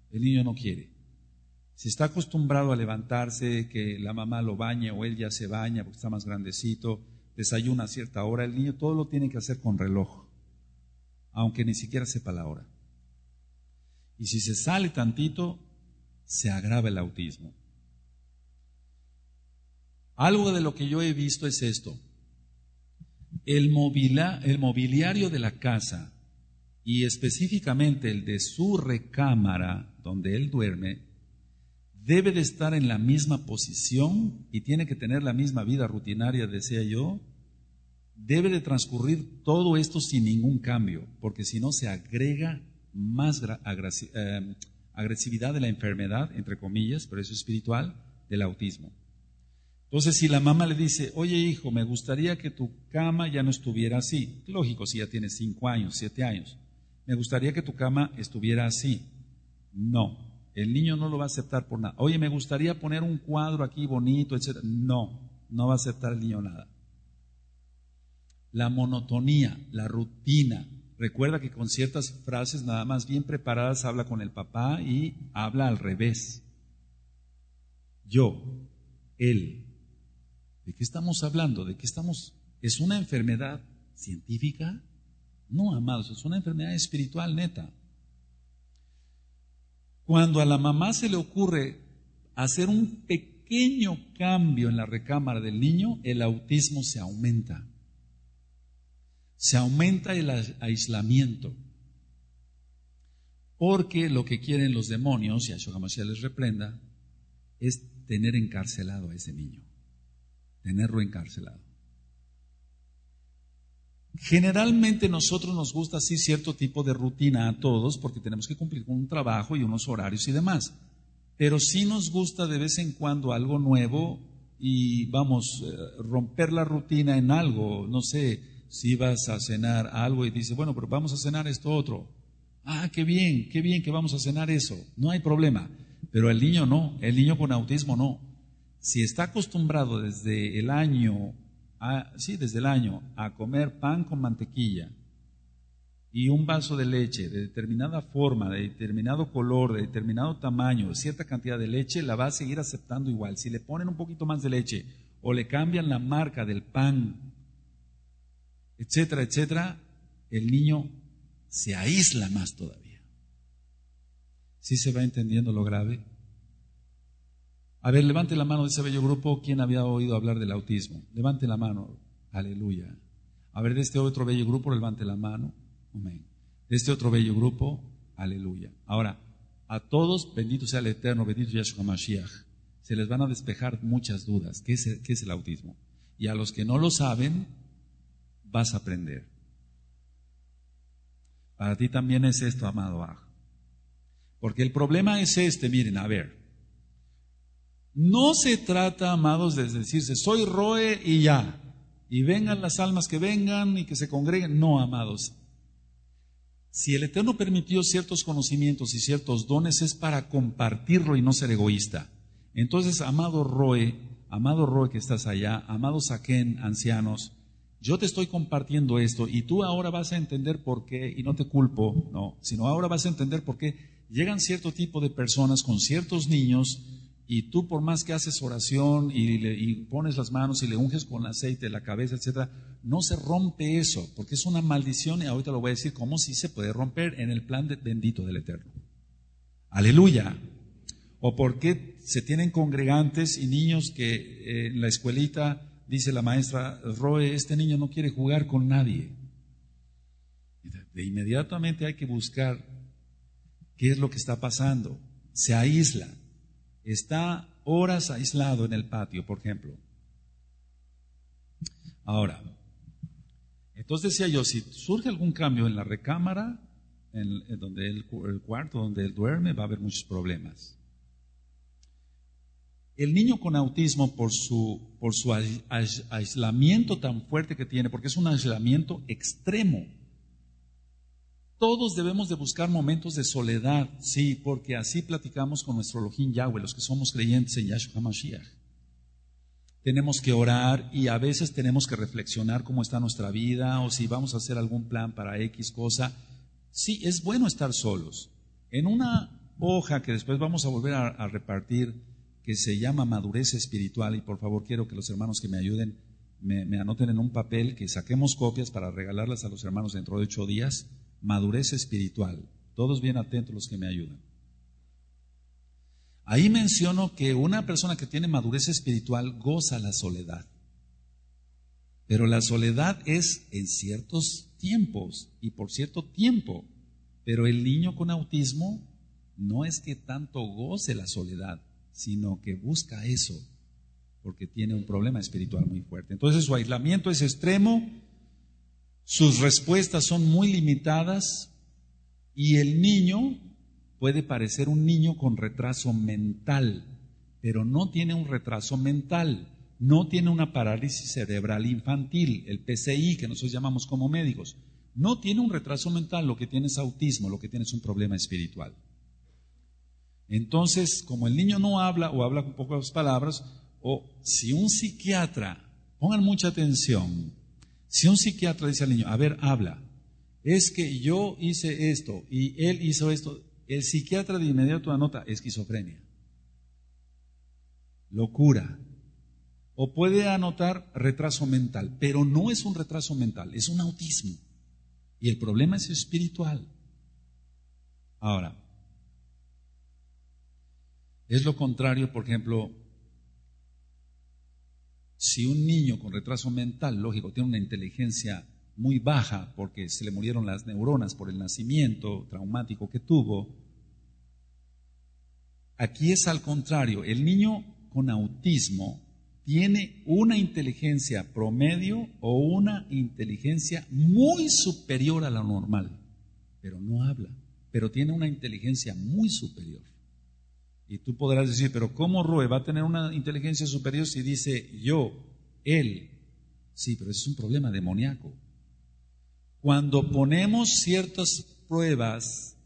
Speaker 1: Si está acostumbrado a levantarse, que la mamá lo bañe o él ya se baña porque está más grandecito, desayuna a cierta hora, el niño todo lo tiene que hacer con reloj, aunque ni siquiera sepa la hora. Y si se sale tantito, se agrava el autismo. Algo de lo que yo he visto es esto. El mobiliario de la casa, y específicamente el de su recámara donde él duerme, debe de estar en la misma posición y tiene que tener la misma vida rutinaria, decía yo. Debe de transcurrir todo esto sin ningún cambio, porque si no se agrega más agresividad de la enfermedad, entre comillas, pero eso es espiritual, del autismo. Entonces, si la mamá le dice, oye hijo, me gustaría que tu cama ya no estuviera así, lógico, si ya tienes 5 años, 7 años, me gustaría que tu cama estuviera así. No, el niño no lo va a aceptar por nada. Oye, me gustaría poner un cuadro aquí bonito, etc. No va a aceptar el niño nada. La monotonía, la rutina. Recuerda que con ciertas frases nada más bien preparadas habla con el papá y habla al revés. Yo, él. ¿De qué estamos hablando? ¿Es una enfermedad científica? No, amados, es una enfermedad espiritual neta. Cuando a la mamá se le ocurre hacer un pequeño cambio en la recámara del niño, el autismo se aumenta. Se aumenta el aislamiento. Porque lo que quieren los demonios, y a Yahshua Mashiach les reprenda, es tener encarcelado a ese niño. Tenerlo encarcelado. Generalmente nosotros nos gusta así cierto tipo de rutina a todos porque tenemos que cumplir con un trabajo y unos horarios y demás. Pero sí nos gusta de vez en cuando algo nuevo y romper la rutina en algo. No sé, si vas a cenar algo y dices, bueno, pero vamos a cenar esto otro. Ah, qué bien que vamos a cenar eso. No hay problema. Pero el niño no, el niño con autismo no. Si está acostumbrado desde el año a comer pan con mantequilla y un vaso de leche de determinada forma, de determinado color, de determinado tamaño, cierta cantidad de leche, la va a seguir aceptando igual. Si le ponen un poquito más de leche o le cambian la marca del pan, etcétera, etcétera, el niño se aísla más todavía. ¿Sí se va entendiendo lo grave? A ver, levante la mano de ese bello grupo. ¿Quién había oído hablar del autismo? Levante la mano. Aleluya. A ver, de este otro bello grupo, levante la mano. Amén. De este otro bello grupo, aleluya. Ahora, a todos, bendito sea el Eterno, bendito Yahshua Mashiach, se les van a despejar muchas dudas. ¿Qué es el autismo? Y a los que no lo saben, vas a aprender. Para ti también es esto, amado Aj. Porque el problema es miren, a ver. No se trata, amados, de decirse, soy Roe y ya. Y vengan las almas que vengan y que se congreguen. No, amados. Si el Eterno permitió ciertos conocimientos y ciertos dones es para compartirlo y no ser egoísta. Entonces, amado Roe que estás allá, amado Saquén, ancianos, yo te estoy compartiendo esto y tú ahora vas a entender por qué, y no te culpo, no, sino ahora vas a entender por qué llegan cierto tipo de personas con ciertos niños y tú por más que haces oración y pones las manos y le unges con aceite la cabeza, etcétera, no se rompe eso, porque es una maldición y ahorita lo voy a decir cómo sí se puede romper en el plan bendito del Eterno. Aleluya. O por qué se tienen congregantes y niños que en la escuelita dice la maestra, Roe, este niño no quiere jugar con nadie. De inmediatamente hay que buscar qué es lo que está pasando. Se aísla. Está horas aislado en el patio, por ejemplo. Ahora, entonces decía yo, si surge algún cambio en la recámara, en donde el cuarto donde él duerme, va a haber muchos problemas. El niño con autismo, por su aislamiento tan fuerte que tiene, porque es un aislamiento extremo, todos debemos de buscar momentos de soledad, sí, porque así platicamos con nuestro Elohim Yahweh, los que somos creyentes en Yahshua HaMashiach. Tenemos que orar y a veces tenemos que reflexionar cómo está nuestra vida o si vamos a hacer algún plan para X cosa. Sí, es bueno estar solos. En una hoja que después vamos a volver a repartir, que se llama madurez espiritual, y por favor quiero que los hermanos que me ayuden me anoten en un papel, que saquemos copias para regalarlas a los hermanos dentro de 8 días. Madurez espiritual. Todos bien atentos los que me ayudan. Ahí menciono que una persona que tiene madurez espiritual goza la soledad. Pero la soledad es en ciertos tiempos y por cierto tiempo. Pero el niño con autismo no es que tanto goce la soledad, sino que busca eso, porque tiene un problema espiritual muy fuerte. Entonces su aislamiento es extremo. Sus respuestas son muy limitadas y el niño puede parecer un niño con retraso mental, pero no tiene un retraso mental, no tiene una parálisis cerebral infantil, el PCI que nosotros llamamos como médicos, no tiene un retraso mental, lo que tiene es autismo, lo que tiene es un problema espiritual. Entonces, como el niño no habla o habla con pocas palabras, o si un psiquiatra, pongan mucha atención, si un psiquiatra dice al niño, a ver, habla, es que yo hice esto y él hizo esto, el psiquiatra de inmediato anota esquizofrenia, locura, o puede anotar retraso mental, pero no es un retraso mental, es un autismo. Y el problema es espiritual. Ahora, es lo contrario, por ejemplo, si un niño con retraso mental, lógico, tiene una inteligencia muy baja porque se le murieron las neuronas por el nacimiento traumático que tuvo, aquí es al contrario, el niño con autismo tiene una inteligencia promedio o una inteligencia muy superior a la normal, pero no habla, pero tiene una inteligencia muy superior. Y tú podrás decir, pero ¿cómo Roe va a tener una inteligencia superior si dice yo, él? Sí, pero ese es un problema demoníaco. Cuando ponemos ciertas pruebas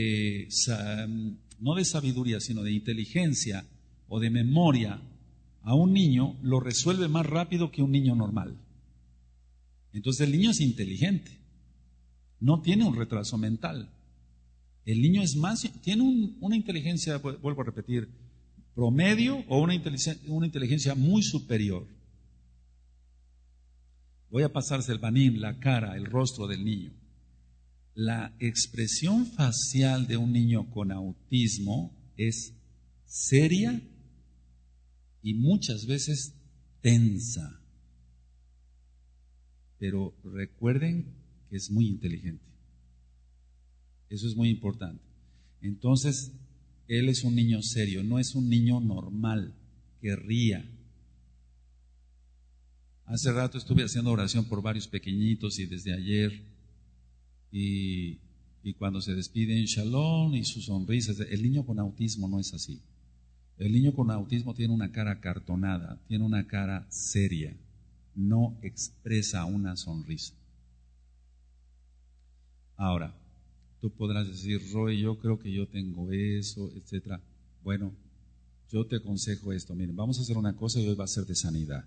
Speaker 1: no de sabiduría, sino de inteligencia o de memoria a un niño, lo resuelve más rápido que un niño normal. Entonces el niño es inteligente, no tiene un retraso mental. El niño es tiene una inteligencia, vuelvo a repetir, promedio o una inteligencia muy superior. Voy a pasarse el banim, la cara, el rostro del niño. La expresión facial de un niño con autismo es seria y muchas veces tensa. Pero recuerden que es muy inteligente. Eso es muy importante. Entonces, él es un niño serio, no es un niño normal que ría. Hace rato estuve haciendo oración por varios pequeñitos y desde ayer, y cuando se despiden, shalom y sus sonrisas. El niño con autismo no es así. El niño con autismo tiene una cara cartonada, tiene una cara seria, no expresa una sonrisa. Ahora, tú podrás decir, Roy, yo creo que yo tengo eso, etc. Bueno, yo te aconsejo esto. Miren, vamos a hacer una cosa y hoy va a ser de sanidad.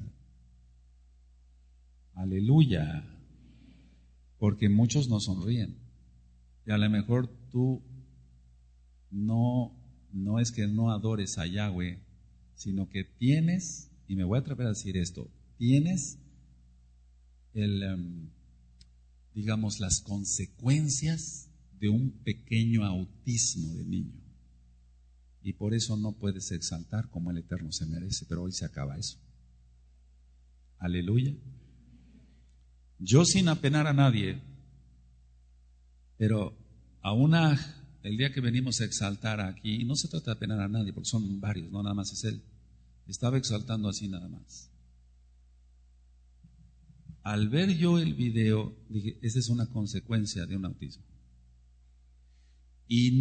Speaker 1: Aleluya. Porque muchos no sonríen. Y a lo mejor tú no es que no adores a Yahweh, sino que tienes, y me voy a atrever a decir esto, tienes digamos, las consecuencias de un pequeño autismo de niño. Y por eso no puedes exaltar como el Eterno se merece, pero hoy se acaba eso. Aleluya. Yo sin apenar a nadie, pero el día que venimos a exaltar aquí, y no se trata de apenar a nadie, porque son varios, no nada más es él, estaba exaltando así nada más. Al ver yo el video, dije, esa es una consecuencia de un autismo. Y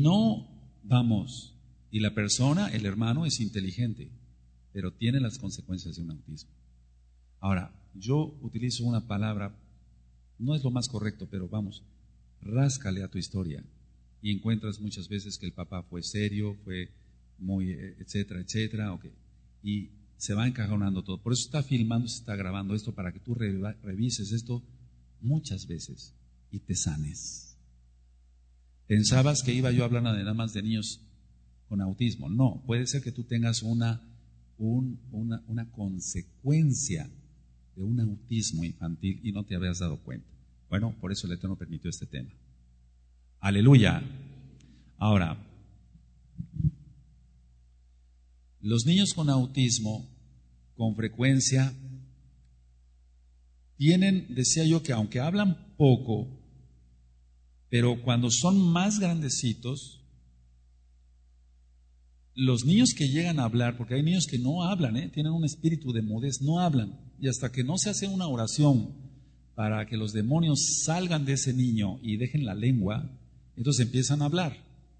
Speaker 1: y la persona, el hermano, es inteligente, pero tiene las consecuencias de un autismo. Ahora, yo utilizo una palabra, no es lo más correcto, pero ráscale a tu historia y encuentras muchas veces que el papá fue serio, fue muy, etcétera, etcétera, okay, y se va encajonando todo. Por eso está filmando, se está grabando esto para que tú revises esto muchas veces y te sanes. ¿Pensabas que iba yo a hablar nada más de niños con autismo? No, puede ser que tú tengas una consecuencia de un autismo infantil y no te habías dado cuenta. Bueno, por eso el Eterno permitió este tema. Aleluya. Ahora, los niños con autismo con frecuencia tienen, decía yo, que aunque hablan poco, pero cuando son más grandecitos, los niños que llegan a hablar, porque hay niños que no hablan, tienen un espíritu de mudez, no hablan, y hasta que no se hace una oración para que los demonios salgan de ese niño y dejen la lengua, entonces empiezan a hablar.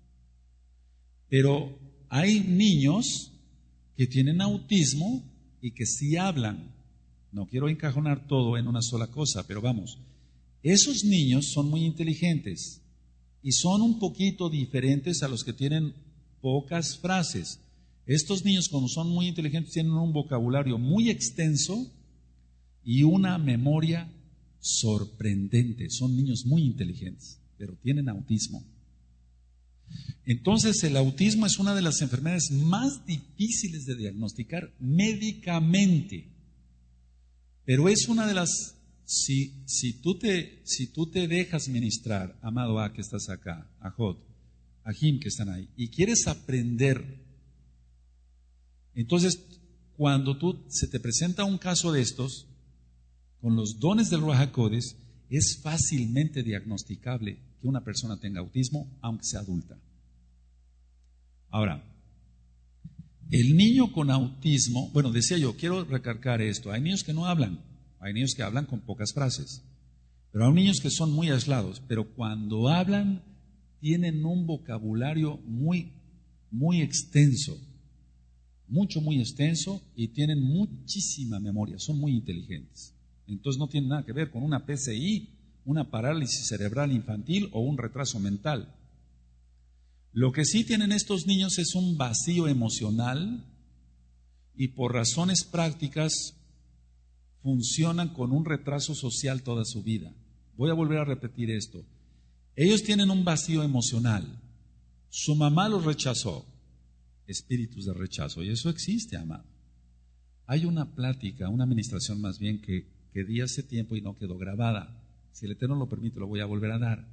Speaker 1: Pero hay niños que tienen autismo y que sí hablan. No quiero encajonar todo en una sola cosa, pero esos niños son muy inteligentes y son un poquito diferentes a los que tienen pocas frases. Estos niños, como son muy inteligentes, tienen un vocabulario muy extenso y una memoria sorprendente. Son niños muy inteligentes, pero tienen autismo. Entonces, el autismo es una de las enfermedades más difíciles de diagnosticar médicamente, pero es una de las. Si tú te dejas ministrar, amado A que estás acá, a Jod, a Jim que están ahí, y quieres aprender, entonces cuando se te presenta un caso de estos, con los dones del Ruach HaKodesh, es fácilmente diagnosticable que una persona tenga autismo, aunque sea adulta. Ahora, el niño con autismo, decía yo, quiero recalcar esto, hay niños que no hablan, hay niños que hablan con pocas frases, pero hay niños que son muy aislados, pero cuando hablan tienen un vocabulario muy, muy extenso, muy extenso, y tienen muchísima memoria, son muy inteligentes. Entonces no tiene nada que ver con una PCI, una parálisis cerebral infantil o un retraso mental. Lo que sí tienen estos niños es un vacío emocional y por razones prácticas funcionan con un retraso social toda su vida. Voy a volver a repetir esto. Ellos tienen un vacío emocional. Su mamá los rechazó. Espíritus de rechazo. Y eso existe, amado. Hay una plática, una administración más bien que di hace tiempo y no quedó grabada. Si el Eterno lo permite, lo voy a volver a dar.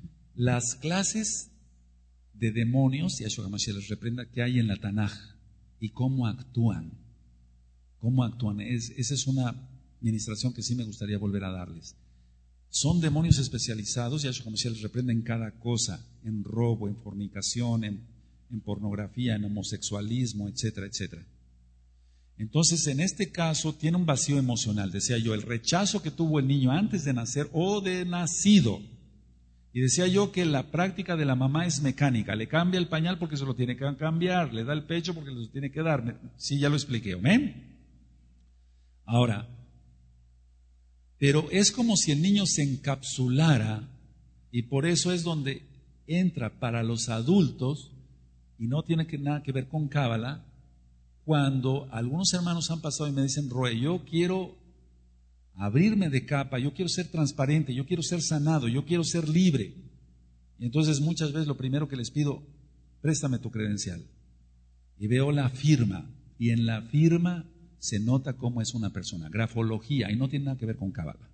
Speaker 1: Las clases de demonios, y Yahshua HaMashiach les reprenda, que hay en la Tanaj. y cómo actúan. ¿Cómo actúan? Esa es una ministración que sí me gustaría volver a darles. Son demonios especializados, y como si les reprenden cada cosa, en robo, en fornicación, en pornografía, en homosexualismo, etcétera, etcétera. Entonces, en este caso, tiene un vacío emocional. Decía yo, el rechazo que tuvo el niño antes de nacer o de nacido. Y decía yo que la práctica de la mamá es mecánica. Le cambia el pañal porque se lo tiene que cambiar, le da el pecho porque se lo tiene que dar. Sí, ya lo expliqué, ¿amén? Ahora, pero es como si el niño se encapsulara, y por eso es donde entra para los adultos, y no tiene nada que ver con cábala, cuando algunos hermanos han pasado y me dicen, Roe, yo quiero abrirme de capa, yo quiero ser transparente, yo quiero ser sanado, yo quiero ser libre. Y entonces muchas veces lo primero que les pido, préstame tu credencial. Y veo la firma, y en la firma se nota cómo es una persona, grafología, y no tiene nada que ver con cábala.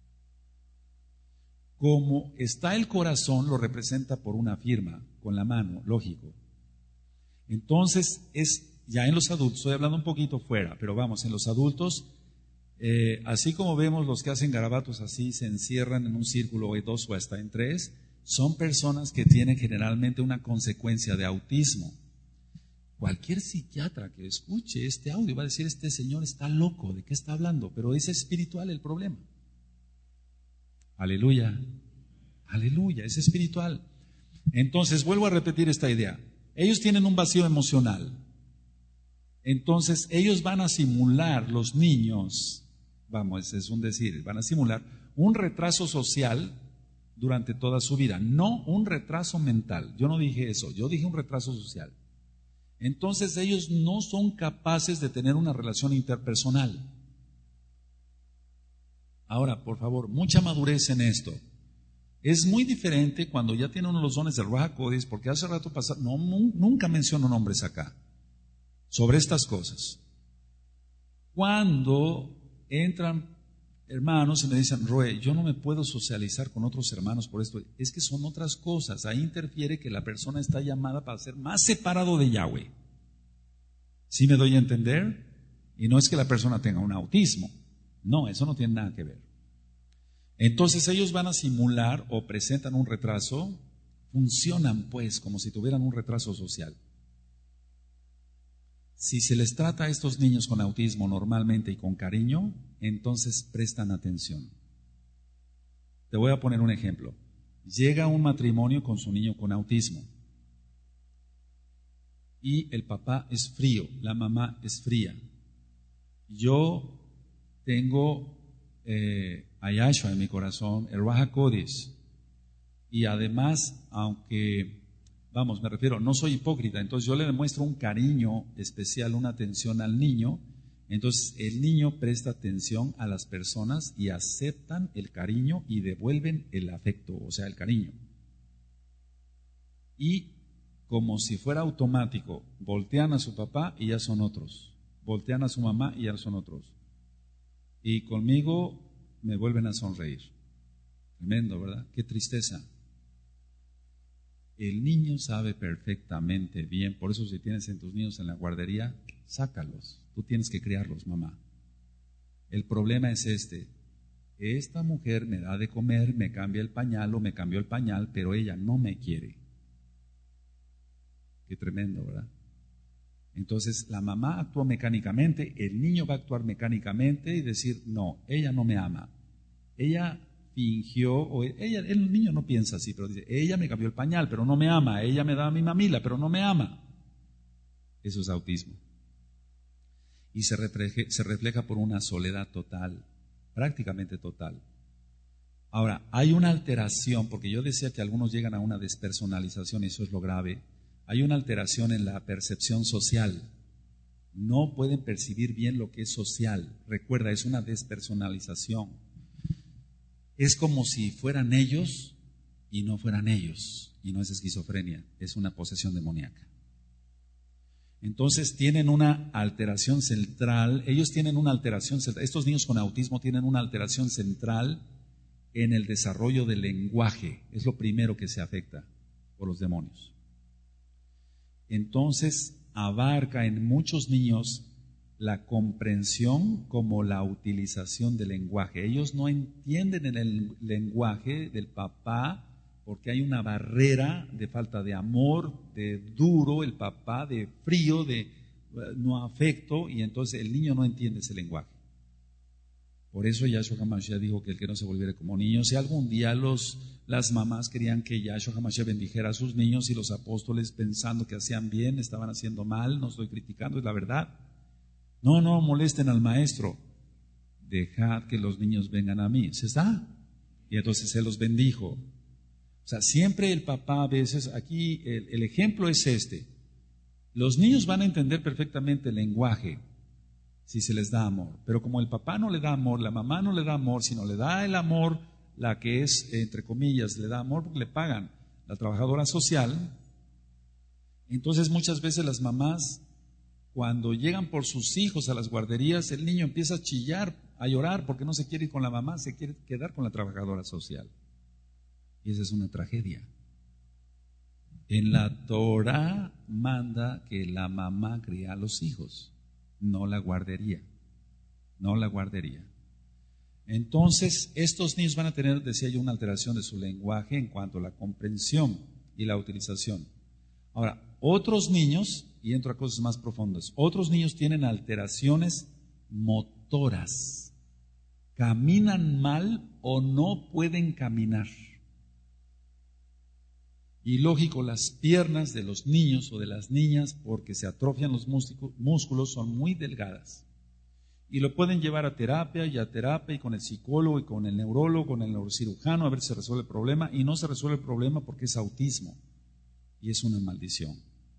Speaker 1: Como está el corazón, lo representa por una firma, con la mano, lógico. Entonces, ya en los adultos, estoy hablando un poquito fuera, pero vamos, en los adultos, así como vemos los que hacen garabatos así, se encierran en un círculo o en dos o hasta en tres, son personas que tienen generalmente una consecuencia de autismo. Cualquier psiquiatra que escuche este audio va a decir, este señor está loco, ¿de qué está hablando? Pero es espiritual el problema. Aleluya, aleluya, es espiritual. Entonces, vuelvo a repetir esta idea. Ellos tienen un vacío emocional. Entonces, ellos van a simular, los niños, vamos, es un decir, van a simular un retraso social durante toda su vida, no un retraso mental. Yo no dije eso, yo dije un retraso social. Entonces ellos no son capaces de tener una relación interpersonal. Ahora, por favor, mucha madurez en esto. Es muy diferente cuando ya tiene uno de los dones del Ruach HaKodesh, porque hace rato nunca menciono nombres acá, sobre estas cosas. Cuando entran hermanos y me dicen, Roe, yo no me puedo socializar con otros hermanos por esto, es que son otras cosas. Ahí interfiere que la persona está llamada para ser más separado de Yahweh. ¿Sí me doy a entender? Y no es que la persona tenga un autismo. No, eso no tiene nada que ver. Entonces ellos van a simular o presentan un retraso, funcionan pues como si tuvieran un retraso social. Si se les trata a estos niños con autismo normalmente y con cariño, entonces prestan atención. Te voy a poner un ejemplo. Llega un matrimonio con su niño con autismo y el papá es frío, la mamá es fría. Yo tengo a Yahshua en mi corazón, el Ruach HaKodesh, y además, aunque, vamos, me refiero, no soy hipócrita, entonces yo le demuestro un cariño especial, una atención al niño. Entonces el niño presta atención a las personas y aceptan el cariño y devuelven el afecto, o sea, el cariño. Y como si fuera automático, voltean a su papá y ya son otros, voltean a su mamá y ya son otros. Y conmigo me vuelven a sonreír. Tremendo, ¿verdad? Qué tristeza. El niño sabe perfectamente bien, por eso si tienes en tus niños en la guardería, sácalos. Tú tienes que criarlos, mamá. El problema es esta mujer me da de comer, me cambia el pañal o me cambió el pañal, pero ella no me quiere. Qué tremendo, ¿verdad? Entonces la mamá actúa mecánicamente, el niño va a actuar mecánicamente y decir, no, ella no me ama. Ella fingió, o el niño no piensa así, pero dice, ella me cambió el pañal, pero no me ama, ella me da mi mamila, pero no me ama. Eso es autismo. Y se refleja por una soledad total, prácticamente total. Ahora, hay una alteración, porque yo decía que algunos llegan a una despersonalización, y eso es lo grave. Hay una alteración en la percepción social. No pueden percibir bien lo que es social. Recuerda, es una despersonalización. Es como si fueran ellos y no fueran ellos. Y no es esquizofrenia, es una posesión demoníaca. Entonces tienen una alteración central. Ellos tienen una alteración central. Estos niños con autismo tienen una alteración central en el desarrollo del lenguaje. Es lo primero que se afecta por los demonios. Entonces, abarca en muchos niños la comprensión como la utilización del lenguaje. Ellos no entienden en el lenguaje del papá porque hay una barrera de falta de amor, de duro el papá, de frío, de no afecto, y entonces el niño no entiende ese lenguaje. Por eso Yahshua HaMashiach dijo que el que no se volviera como niño. Si algún día las mamás querían que Yahshua HaMashiach bendijera a sus niños y los apóstoles, pensando que hacían bien, estaban haciendo mal, no estoy criticando, es la verdad. No molesten al maestro. Dejad que los niños vengan a mí. ¿Se está? Y entonces se los bendijo. O sea, siempre el papá a veces, aquí el ejemplo es este. Los niños van a entender perfectamente el lenguaje si se les da amor. Pero como el papá no le da amor, la mamá no le da amor, sino le da el amor, la que es, entre comillas, le da amor porque le pagan la trabajadora social. Entonces muchas veces las mamás, cuando llegan por sus hijos a las guarderías, el niño empieza a chillar, a llorar, porque no se quiere ir con la mamá, se quiere quedar con la trabajadora social. Y esa es una tragedia. En la Torah manda que la mamá cría a los hijos, no la guardería. No la guardería. Entonces, estos niños van a tener, decía yo, una alteración de su lenguaje en cuanto a la comprensión y la utilización. Ahora, otros niños, y entro a cosas más profundas, otros niños tienen alteraciones motoras. Caminan mal o no pueden caminar. Y lógico, las piernas de los niños o de las niñas, porque se atrofian los músculos, son muy delgadas. Y lo pueden llevar a terapia y con el psicólogo y con el neurólogo, con el neurocirujano, a ver si se resuelve el problema. Y no se resuelve el problema porque es autismo. Y es una maldición.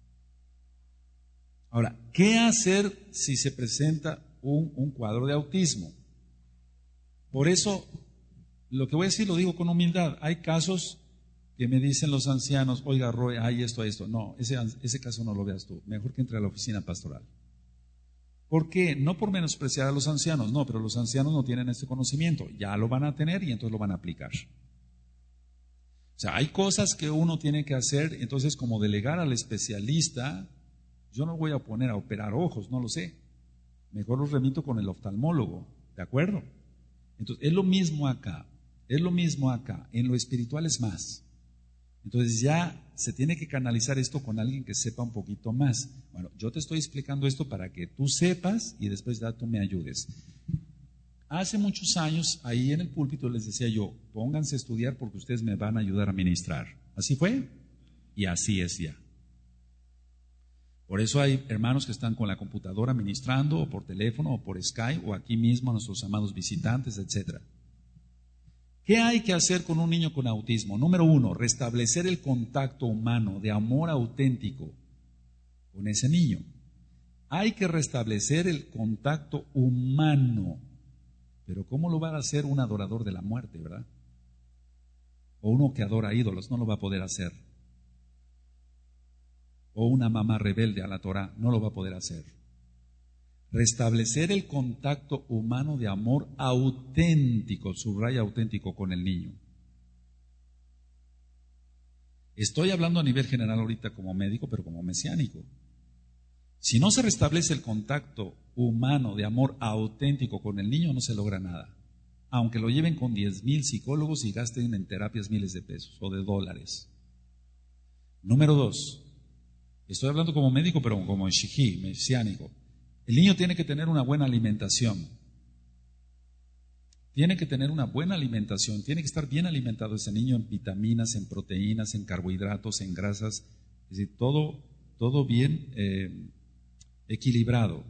Speaker 1: Ahora, ¿qué hacer si se presenta un cuadro de autismo? Por eso, lo que voy a decir lo digo con humildad. Hay casos que me dicen los ancianos, oiga, Roy, hay esto. No, ese caso no lo veas tú. Mejor que entre a la oficina pastoral. ¿Por qué? No por menospreciar a los ancianos, no, pero los ancianos no tienen este conocimiento. Ya lo van a tener y entonces lo van a aplicar. O sea, hay cosas que uno tiene que hacer, entonces como delegar al especialista, yo no voy a poner a operar ojos, no lo sé. Mejor los remito con el oftalmólogo, ¿de acuerdo? Entonces, es lo mismo acá, en lo espiritual es más. Entonces ya se tiene que canalizar esto con alguien que sepa un poquito más. Bueno, yo te estoy explicando esto para que tú sepas y después ya tú me ayudes. Hace muchos años, ahí en el púlpito les decía yo, pónganse a estudiar porque ustedes me van a ayudar a ministrar. ¿Así fue? Y así es ya. Por eso hay hermanos que están con la computadora ministrando, o por teléfono, o por Skype, o aquí mismo nuestros amados visitantes, etc. ¿Qué hay que hacer con un niño con autismo? Número 1, restablecer el contacto humano de amor auténtico con ese niño. Hay que restablecer el contacto humano. Pero ¿cómo lo va a hacer un adorador de la muerte, verdad? O uno que adora ídolos, no lo va a poder hacer. O una mamá rebelde a la Torah, no lo va a poder hacer. Restablecer el contacto humano de amor auténtico, subraya auténtico, con el niño. Estoy hablando a nivel general ahorita como médico, pero como mesiánico. Si no se restablece el contacto humano de amor auténtico con el niño, no se logra nada. Aunque lo lleven con 10,000 psicólogos y gasten en terapias miles de pesos o de dólares. Número 2, estoy hablando como médico, pero como shijí, mesiánico. El niño tiene que tener una buena alimentación. Tiene que tener una buena alimentación. Tiene que estar bien alimentado ese niño en vitaminas, en proteínas, en carbohidratos, en grasas. Es decir, todo bien equilibrado.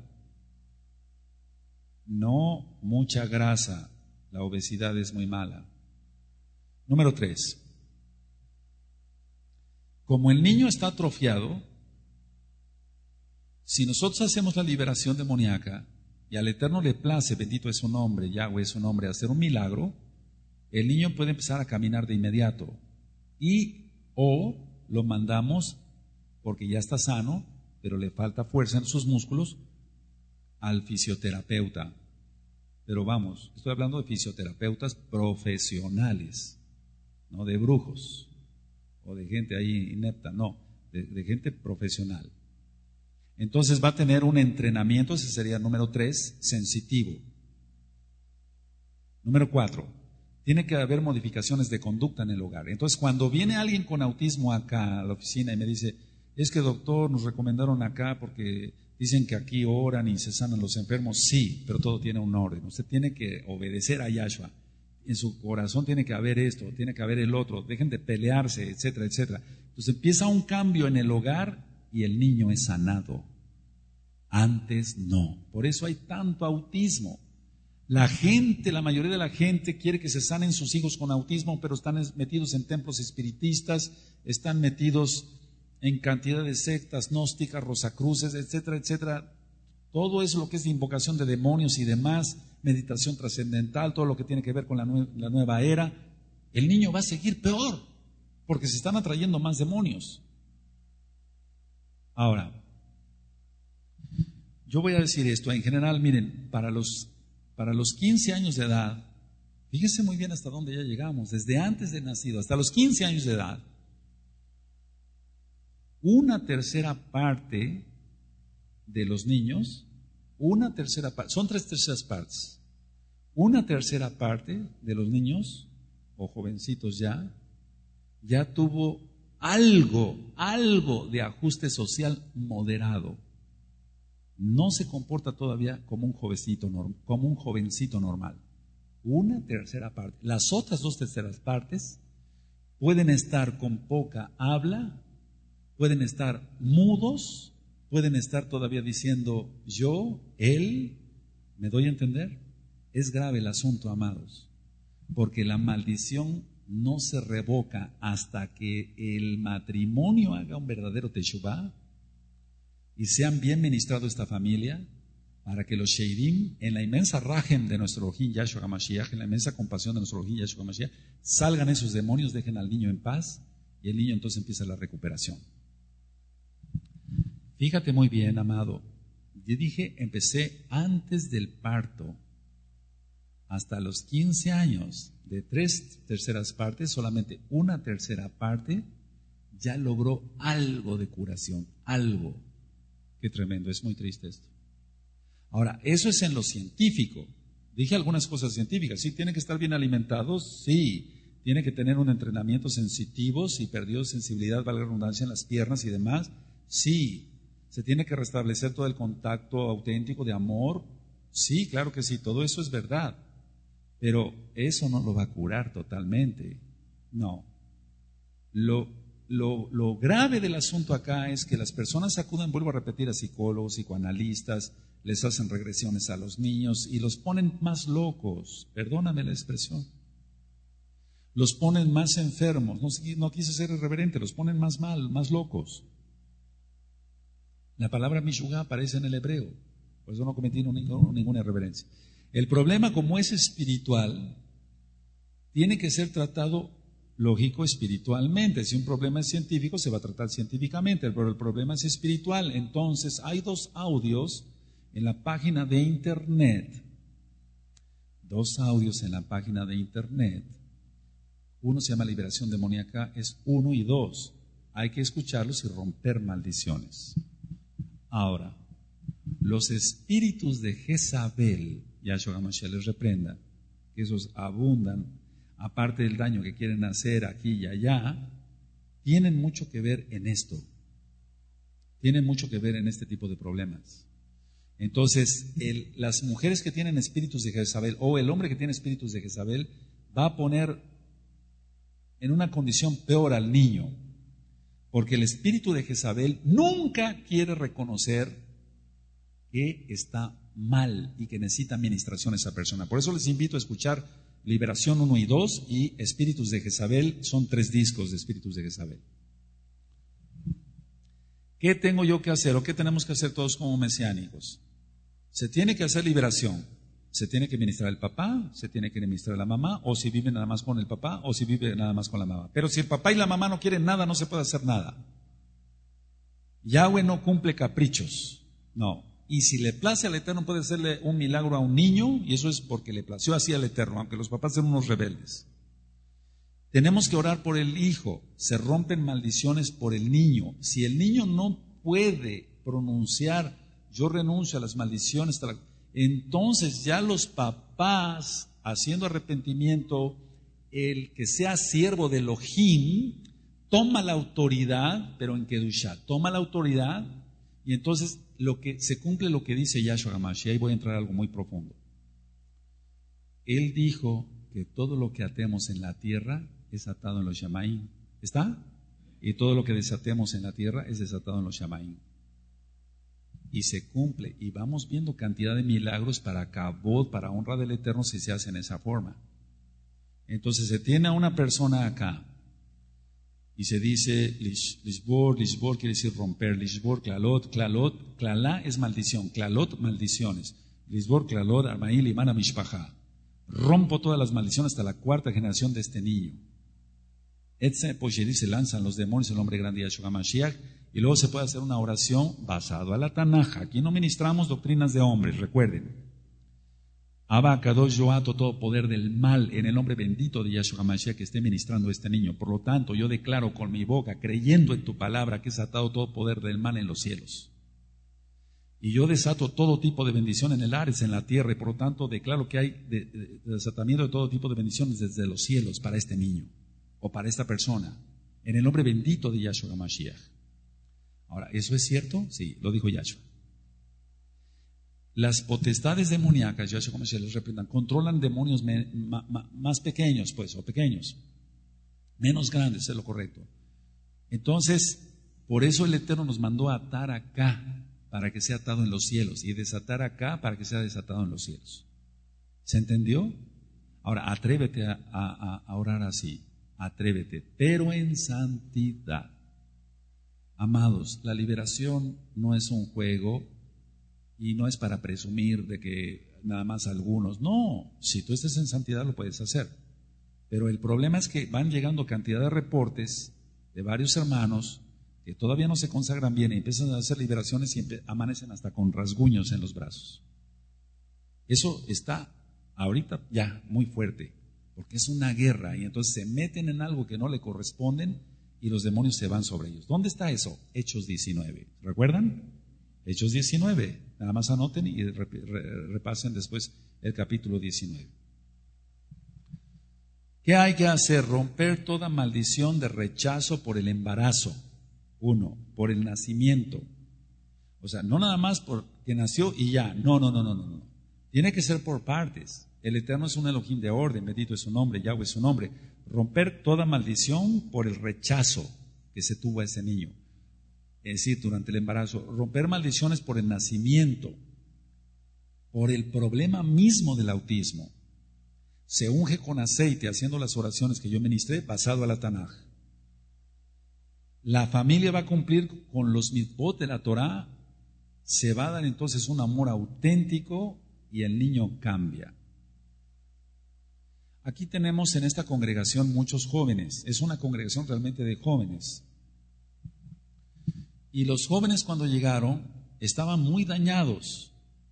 Speaker 1: No mucha grasa. La obesidad es muy mala. Número 3. Como el niño está atrofiado, si nosotros hacemos la liberación demoníaca y al Eterno le place, bendito es su nombre, Yahweh es su nombre, hacer un milagro, el niño puede empezar a caminar de inmediato. O lo mandamos, porque ya está sano, pero le falta fuerza en sus músculos, al fisioterapeuta. Pero vamos, estoy hablando de fisioterapeutas profesionales, no de brujos o de gente ahí inepta, no, de gente profesional. Entonces va a tener un entrenamiento, ese sería el número 3, sensitivo. Número 4, tiene que haber modificaciones de conducta en el hogar. Entonces, cuando viene alguien con autismo acá a la oficina y me dice, es que doctor, nos recomendaron acá porque dicen que aquí oran y se sanan los enfermos. Sí, pero todo tiene un orden. Usted tiene que obedecer a Yahshua. En su corazón tiene que haber esto, tiene que haber el otro. Dejen de pelearse, etcétera, etcétera. Entonces empieza un cambio en el hogar y el niño es sanado. Antes no. Por eso hay tanto autismo. La mayoría de la gente quiere que se sanen sus hijos con autismo, pero están metidos en templos espiritistas, están metidos en cantidad de sectas gnósticas, rosacruces, etcétera, etcétera. Todo eso lo que es de invocación de demonios y demás, meditación trascendental, todo lo que tiene que ver con la nueva era. El niño va a seguir peor, porque se están atrayendo más demonios. Ahora, yo voy a decir esto, en general, miren, para los 15 años de edad, fíjense muy bien hasta dónde ya llegamos, desde antes de nacido, hasta los 15 años de edad, una tercera parte de los niños, son 3/3 partes, una tercera parte de los niños, o jovencitos ya tuvo algo de ajuste social moderado. No se comporta todavía como un jovencito normal. Una tercera parte. Las otras 2/3 partes pueden estar con poca habla, pueden estar mudos, pueden estar todavía diciendo yo, él. ¿Me doy a entender? Es grave el asunto, amados, porque la maldición no se revoca hasta que el matrimonio haga un verdadero teshuvá y sean bien ministrado esta familia, para que los Sheidim, en la inmensa rajem de nuestro Elohim Yahshua HaMashiach, en la inmensa compasión de nuestro Elohim Yahshua HaMashiach, salgan esos demonios, dejen al niño en paz, y el niño entonces empieza la recuperación. Fíjate muy bien, amado, yo dije, empecé antes del parto, hasta los 15 años, de 3/3 partes, solamente una tercera parte ya logró algo de curación, algo. Qué tremendo, es muy triste esto. Ahora, eso es en lo científico. Dije algunas cosas científicas. Sí, tiene que estar bien alimentados, sí. Tiene que tener un entrenamiento sensitivo, si perdió sensibilidad, valga la redundancia, en las piernas y demás, sí. Se tiene que restablecer todo el contacto auténtico de amor, sí, claro que sí, todo eso es verdad. Pero eso no lo va a curar totalmente, no. Lo grave del asunto acá es que las personas acuden, vuelvo a repetir, a psicólogos, psicoanalistas, les hacen regresiones a los niños y los ponen más locos, perdóname la expresión, los ponen más enfermos, no quise ser irreverente, los ponen más mal, más locos. La palabra mishugá aparece en el hebreo, por eso no cometí ninguna irreverencia. El problema, como es espiritual, tiene que ser tratado lógico espiritualmente. Si un problema es científico, se va a tratar científicamente, pero el problema es espiritual. Entonces, hay 2 audios en la página de internet. 2 audios en la página de internet. Uno se llama Liberación Demoníaca, es 1 y 2. Hay que escucharlos y romper maldiciones. Ahora, los espíritus de Jezabel, Yahshua HaMashiach les reprenda, que esos abundan, aparte del daño que quieren hacer aquí y allá, tienen mucho que ver en esto. Tienen mucho que ver en este tipo de problemas. Entonces, las mujeres que tienen espíritus de Jezabel, o el hombre que tiene espíritus de Jezabel, va a poner en una condición peor al niño, porque el espíritu de Jezabel nunca quiere reconocer que está mal y que necesita administración esa persona. Por eso les invito a escuchar Liberación 1 y 2 y Espíritus de Jezabel. Son 3 discos de Espíritus de Jezabel. ¿Qué tengo yo que hacer o qué tenemos que hacer todos como mesiánicos? Se tiene que hacer liberación. Se tiene que ministrar el papá, se tiene que ministrar la mamá, o si vive nada más con el papá, o si vive nada más con la mamá. Pero si el papá y la mamá no quieren nada, no se puede hacer nada. Yahweh no cumple caprichos, no. Y si le place al Eterno, puede hacerle un milagro a un niño, y eso es porque le plació así al Eterno, aunque los papás sean unos rebeldes. Tenemos que orar por el hijo. Se rompen maldiciones por el niño. Si el niño no puede pronunciar, yo renuncio a las maldiciones. Entonces ya los papás, haciendo arrepentimiento, el que sea siervo de Elohim, toma la autoridad, pero en Kedushá, toma la autoridad, y entonces se cumple lo que dice Yahshua HaMashiach. Y ahí voy a entrar a algo muy profundo. Él dijo que todo lo que atemos en la tierra es atado en los Shamaim. ¿Está? Y todo lo que desatemos en la tierra es desatado en los Shamaim. Y se cumple. Y vamos viendo cantidad de milagros para Kabod, para honra del Eterno, si se hace en esa forma. Entonces se tiene a una persona acá y se dice Lishbor quiere decir romper, Lishbor, Klalot, Klalá es maldición, Klalot, maldiciones, Lishbor, Klalot, Armail, Imana, Mishpaha. Rompo todas las maldiciones hasta la 4ª generación de este niño. Pues se lanzan los demonios, el hombre grande Yahshua HaMashiach, y luego se puede hacer una oración basado a la Tanaj. Aquí no ministramos doctrinas de hombres, recuerden. Abba Kadosh yo ato todo poder del mal en el nombre bendito de Yahshua HaMashiach que esté ministrando a este niño. Por lo tanto, yo declaro con mi boca, creyendo en tu palabra, que es atado todo poder del mal en los cielos. Y yo desato todo tipo de bendición en el Ares, en la tierra, y por lo tanto declaro que hay desatamiento de todo tipo de bendiciones desde los cielos para este niño o para esta persona, en el nombre bendito de Yahshua HaMashiach. Ahora, ¿eso es cierto? Sí, lo dijo Yahshua. Las potestades demoníacas, Yahshua HaMashiach les reprendan, controlan demonios más pequeños, pues, o pequeños, menos grandes, es lo correcto. Entonces, por eso el Eterno nos mandó a atar acá, para que sea atado en los cielos, y desatar acá para que sea desatado en los cielos. ¿Se entendió? Ahora, atrévete a orar así, atrévete, pero en santidad. Amados, la liberación no es un juego y no es para presumir de que nada más algunos. No, si tú estás en santidad lo puedes hacer. Pero el problema es que van llegando cantidad de reportes de varios hermanos que todavía no se consagran bien y empiezan a hacer liberaciones y amanecen hasta con rasguños en los brazos. Eso está ahorita ya muy fuerte, porque es una guerra y entonces se meten en algo que no le corresponden y los demonios se van sobre ellos. ¿Dónde está eso? Hechos 19. ¿Recuerdan? Hechos 19. Nada más anoten y repasen después el capítulo 19. ¿Qué hay que hacer? Romper toda maldición de rechazo por el embarazo. 1, por el nacimiento. O sea, no nada más porque nació y ya. No. Tiene que ser por partes. El Eterno es un Elohim de orden, bendito es su nombre, Yahweh es su nombre. Romper toda maldición por el rechazo que se tuvo a ese niño. Es decir, durante el embarazo. Romper maldiciones por el nacimiento. Por el problema mismo del autismo. Se unge con aceite haciendo las oraciones que yo ministré basado a la Tanaj. La familia va a cumplir con los mitzvot de la Torah, se va a dar entonces un amor auténtico y el niño cambia. Aquí tenemos en esta congregación muchos jóvenes, es una congregación realmente de jóvenes. Y los jóvenes cuando llegaron estaban muy dañados.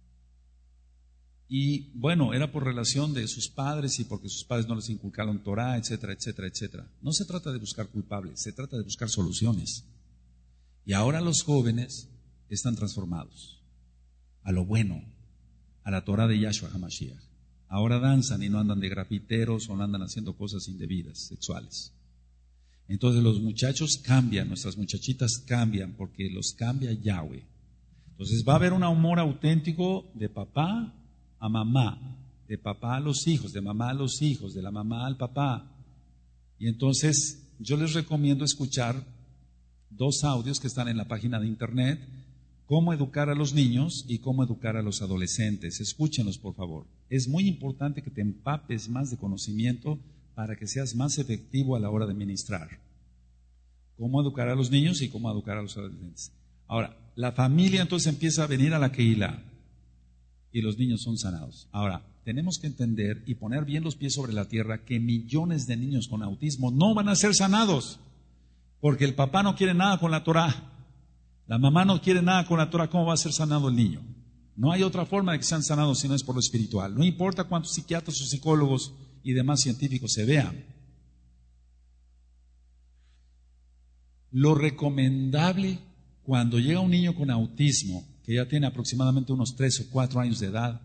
Speaker 1: Y bueno, era por relación de sus padres y porque sus padres no les inculcaron Torah, etcétera, etcétera, etcétera. No se trata de buscar culpables, se trata de buscar soluciones. Y ahora los jóvenes están transformados a lo bueno, a la Torah de Yahshua HaMashiach. Ahora danzan y no andan de grafiteros o no andan haciendo cosas indebidas, sexuales. Entonces los muchachos cambian, nuestras muchachitas cambian porque los cambia Yahweh. Entonces va a haber un amor auténtico de papá a mamá, de papá a los hijos, de mamá a los hijos, de la mamá al papá. Y entonces yo les recomiendo escuchar 2 audios que están en la página de internet, cómo educar a los niños y cómo educar a los adolescentes. Escúchenlos, por favor. Es muy importante que te empapes más de conocimiento para que seas más efectivo a la hora de ministrar. Cómo educar a los niños y cómo educar a los adolescentes. Ahora, la familia entonces empieza a venir a la Keilah y los niños son sanados. Ahora, tenemos que entender y poner bien los pies sobre la tierra que millones de niños con autismo no van a ser sanados, porque el papá no quiere nada con la Torah, la mamá no quiere nada con la Torah. ¿Cómo va a ser sanado el niño? No hay otra forma de que sean sanados si no es por lo espiritual. No importa cuántos psiquiatras o psicólogos y demás científicos se vean. Lo recomendable cuando llega un niño con autismo, que ya tiene aproximadamente unos 3 o 4 años de edad,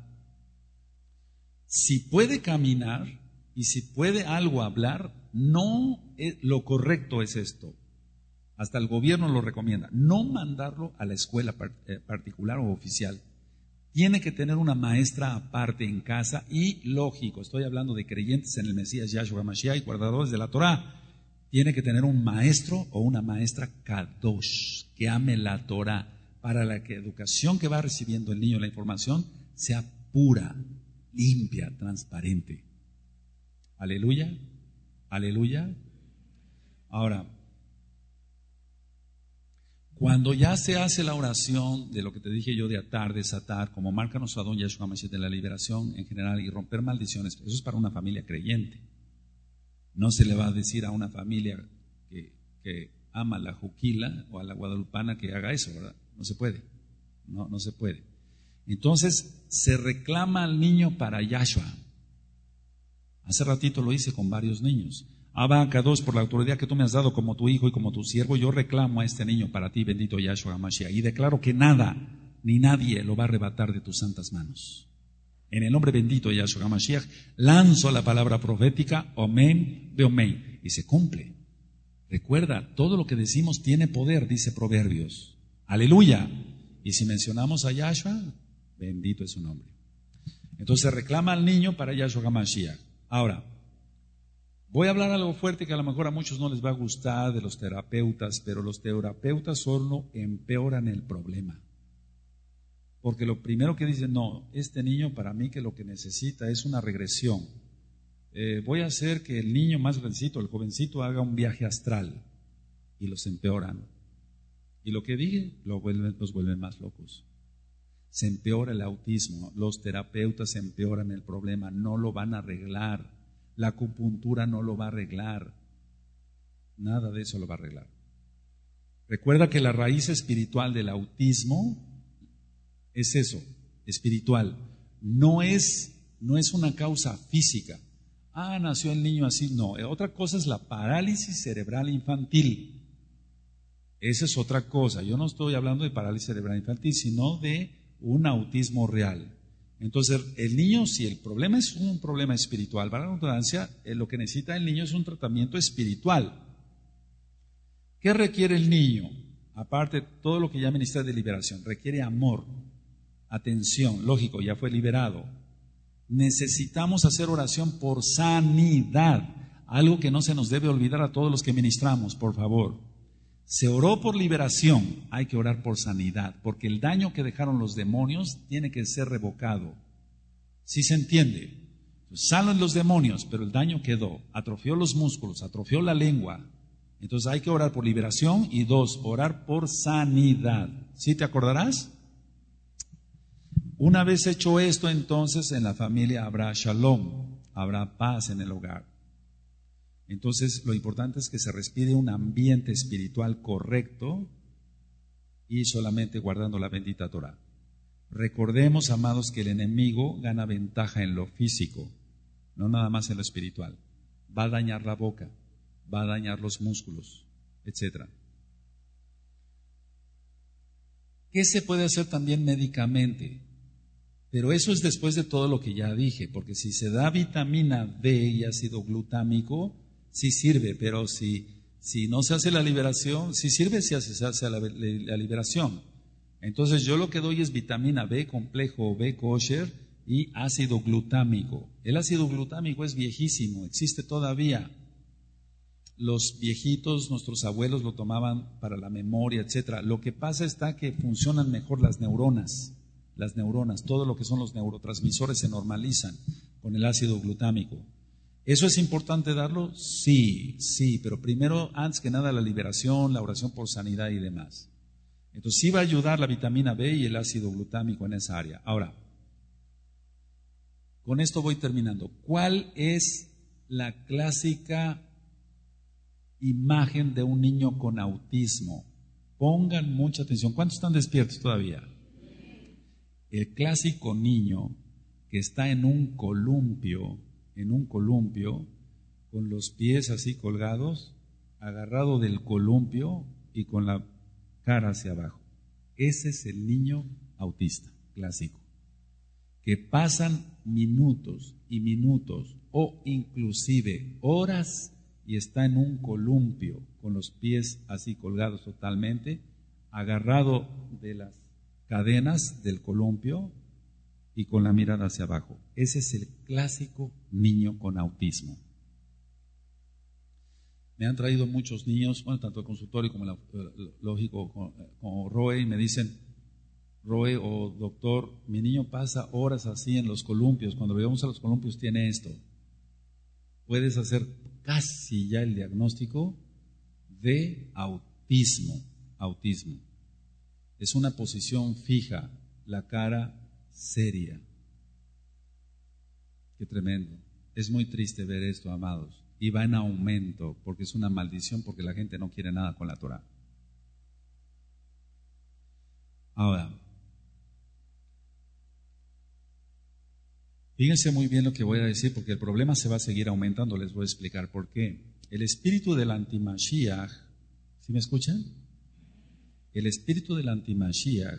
Speaker 1: si puede caminar y si puede algo hablar, lo correcto es esto. Hasta el gobierno lo recomienda, no mandarlo a la escuela particular o oficial. Tiene que tener una maestra aparte en casa y, lógico, estoy hablando de creyentes en el Mesías Yahshua Mashiach y guardadores de la Torah. Tiene que tener un maestro o una maestra kadosh que ame la Torah, para la que educación que va recibiendo el niño, la información, sea pura, limpia, transparente. Aleluya, aleluya. Ahora, cuando ya se hace la oración de lo que te dije yo de atar, desatar, como marca nuestro Adón Yahshua Mashiach, de la liberación en general y romper maldiciones, eso es para una familia creyente. No se le va a decir a una familia que ama la juquila o a la guadalupana que haga eso, ¿verdad? No se puede, no se puede. Entonces se reclama al niño para Yahshua. Hace ratito lo hice con varios niños. Abba, Kadosh, por la autoridad que tú me has dado como tu hijo y como tu siervo, yo reclamo a este niño para ti, bendito Yahshua HaMashiach, y declaro que nada ni nadie lo va a arrebatar de tus santas manos. En el nombre bendito de Yahshua HaMashiach, lanzo la palabra profética, Omen de Omen, y se cumple. Recuerda, todo lo que decimos tiene poder, dice Proverbios. Aleluya. Y si mencionamos a Yahshua, bendito es su nombre. Entonces reclama al niño para Yahshua HaMashiach. Ahora, voy a hablar algo fuerte que a lo mejor a muchos no les va a gustar de los terapeutas, pero los terapeutas solo empeoran el problema. Porque lo primero que dicen, no, este niño para mí que lo que necesita es una regresión. Voy a hacer que el niño más jovencito, el jovencito, haga un viaje astral. Y los empeoran. Y lo que dije, los vuelven más locos. Se empeora el autismo, los terapeutas empeoran el problema, no lo van a arreglar. La acupuntura no lo va a arreglar. Nada de eso lo va a arreglar. Recuerda que la raíz espiritual del autismo es eso, espiritual. No es una causa física. Nació el niño así. No, otra cosa es la parálisis cerebral infantil. Esa es otra cosa. Yo no estoy hablando de parálisis cerebral infantil, sino de un autismo real. Entonces, el niño, si el problema es un problema espiritual, para la redundancia, lo que necesita el niño es un tratamiento espiritual. ¿Qué requiere el niño? Aparte de todo lo que ya ministra de liberación, requiere amor, atención, lógico, ya fue liberado. Necesitamos hacer oración por sanidad, algo que no se nos debe olvidar a todos los que ministramos, por favor. Se oró por liberación, hay que orar por sanidad, porque el daño que dejaron los demonios tiene que ser revocado. ¿Sí se entiende? Salen los demonios, pero el daño quedó, atrofió los músculos, atrofió la lengua. Entonces hay que orar por liberación y 2, orar por sanidad. ¿Sí te acordarás? Una vez hecho esto, entonces en la familia habrá shalom, habrá paz en el hogar. Entonces, lo importante es que se respire un ambiente espiritual correcto y solamente guardando la bendita Torah. Recordemos, amados, que el enemigo gana ventaja en lo físico, no nada más en lo espiritual. Va a dañar la boca, va a dañar los músculos, etc. ¿Qué se puede hacer también médicamente? Pero eso es después de todo lo que ya dije, porque si se da vitamina D y ácido glutámico, sí sirve, pero si no se hace la liberación, sí sirve si se hace la liberación. Entonces yo lo que doy es vitamina B, complejo B kosher y ácido glutámico. El ácido glutámico es viejísimo, existe todavía. Los viejitos, nuestros abuelos lo tomaban para la memoria, etc. Lo que pasa está que funcionan mejor las neuronas, todo lo que son los neurotransmisores se normalizan con el ácido glutámico. ¿Eso es importante darlo? Sí, pero primero, antes que nada, la liberación, la oración por sanidad y demás. Entonces sí va a ayudar la vitamina B y el ácido glutámico en esa área. Ahora, con esto voy terminando. ¿Cuál es la clásica imagen de un niño con autismo? Pongan mucha atención. ¿Cuántos están despiertos todavía? El clásico niño que está en un columpio, con los pies así colgados, agarrado del columpio y con la cara hacia abajo. Ese es el niño autista clásico, que pasan minutos y minutos o inclusive horas y está en un columpio con los pies así colgados totalmente, agarrado de las cadenas del columpio y con la mirada hacia abajo. Ese es el clásico niño con autismo. Me han traído muchos niños, bueno, tanto el consultorio como lógico, como Roe, y me dicen: Roe o doctor, mi niño pasa horas así en los columpios, cuando llegamos a los columpios tiene esto. Puedes hacer casi ya el diagnóstico de autismo. Autismo. Es una posición fija, la cara seria. Qué tremendo. Es muy triste ver esto, amados. Y va en aumento, porque es una maldición, porque la gente no quiere nada con la Torah. Ahora, fíjense muy bien lo que voy a decir, porque el problema se va a seguir aumentando. Les voy a explicar por qué. El espíritu del anti-Mashiach, ¿sí me escuchan? El espíritu del anti-Mashiach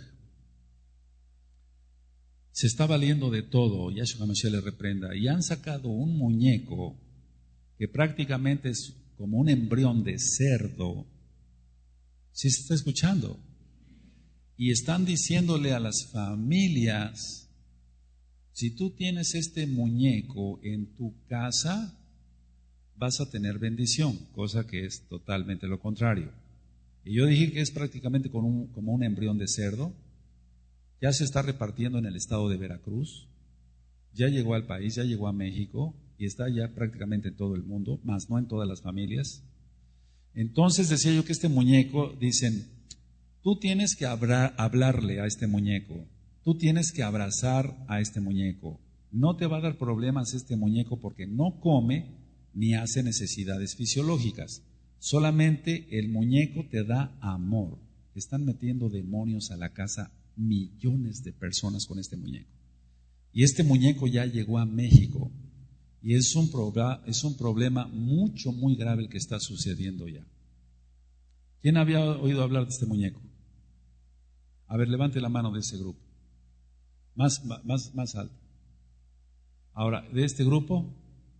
Speaker 1: se está valiendo de todo. Yahshua HaMashiach le reprenda. Y han sacado un muñeco que prácticamente es como un embrión de cerdo. ¿Sí se está escuchando? Y están diciéndole a las familias: si tú tienes este muñeco en tu casa, vas a tener bendición, cosa que es totalmente lo contrario. Y yo dije que es prácticamente como un embrión de cerdo. Ya se está repartiendo en el estado de Veracruz, ya llegó al país, ya llegó a México y está ya prácticamente en todo el mundo, más no en todas las familias. Entonces decía yo que este muñeco, dicen, tú tienes que hablarle a este muñeco, tú tienes que abrazar a este muñeco. No te va a dar problemas este muñeco porque no come ni hace necesidades fisiológicas. Solamente el muñeco te da amor. Están metiendo demonios a la casa millones de personas con este muñeco. Y este muñeco ya llegó a México. Y es un problema muy grave el que está sucediendo ya. ¿Quién había oído hablar de este muñeco? A ver, levante la mano de ese grupo. Más alto. Ahora, de este grupo,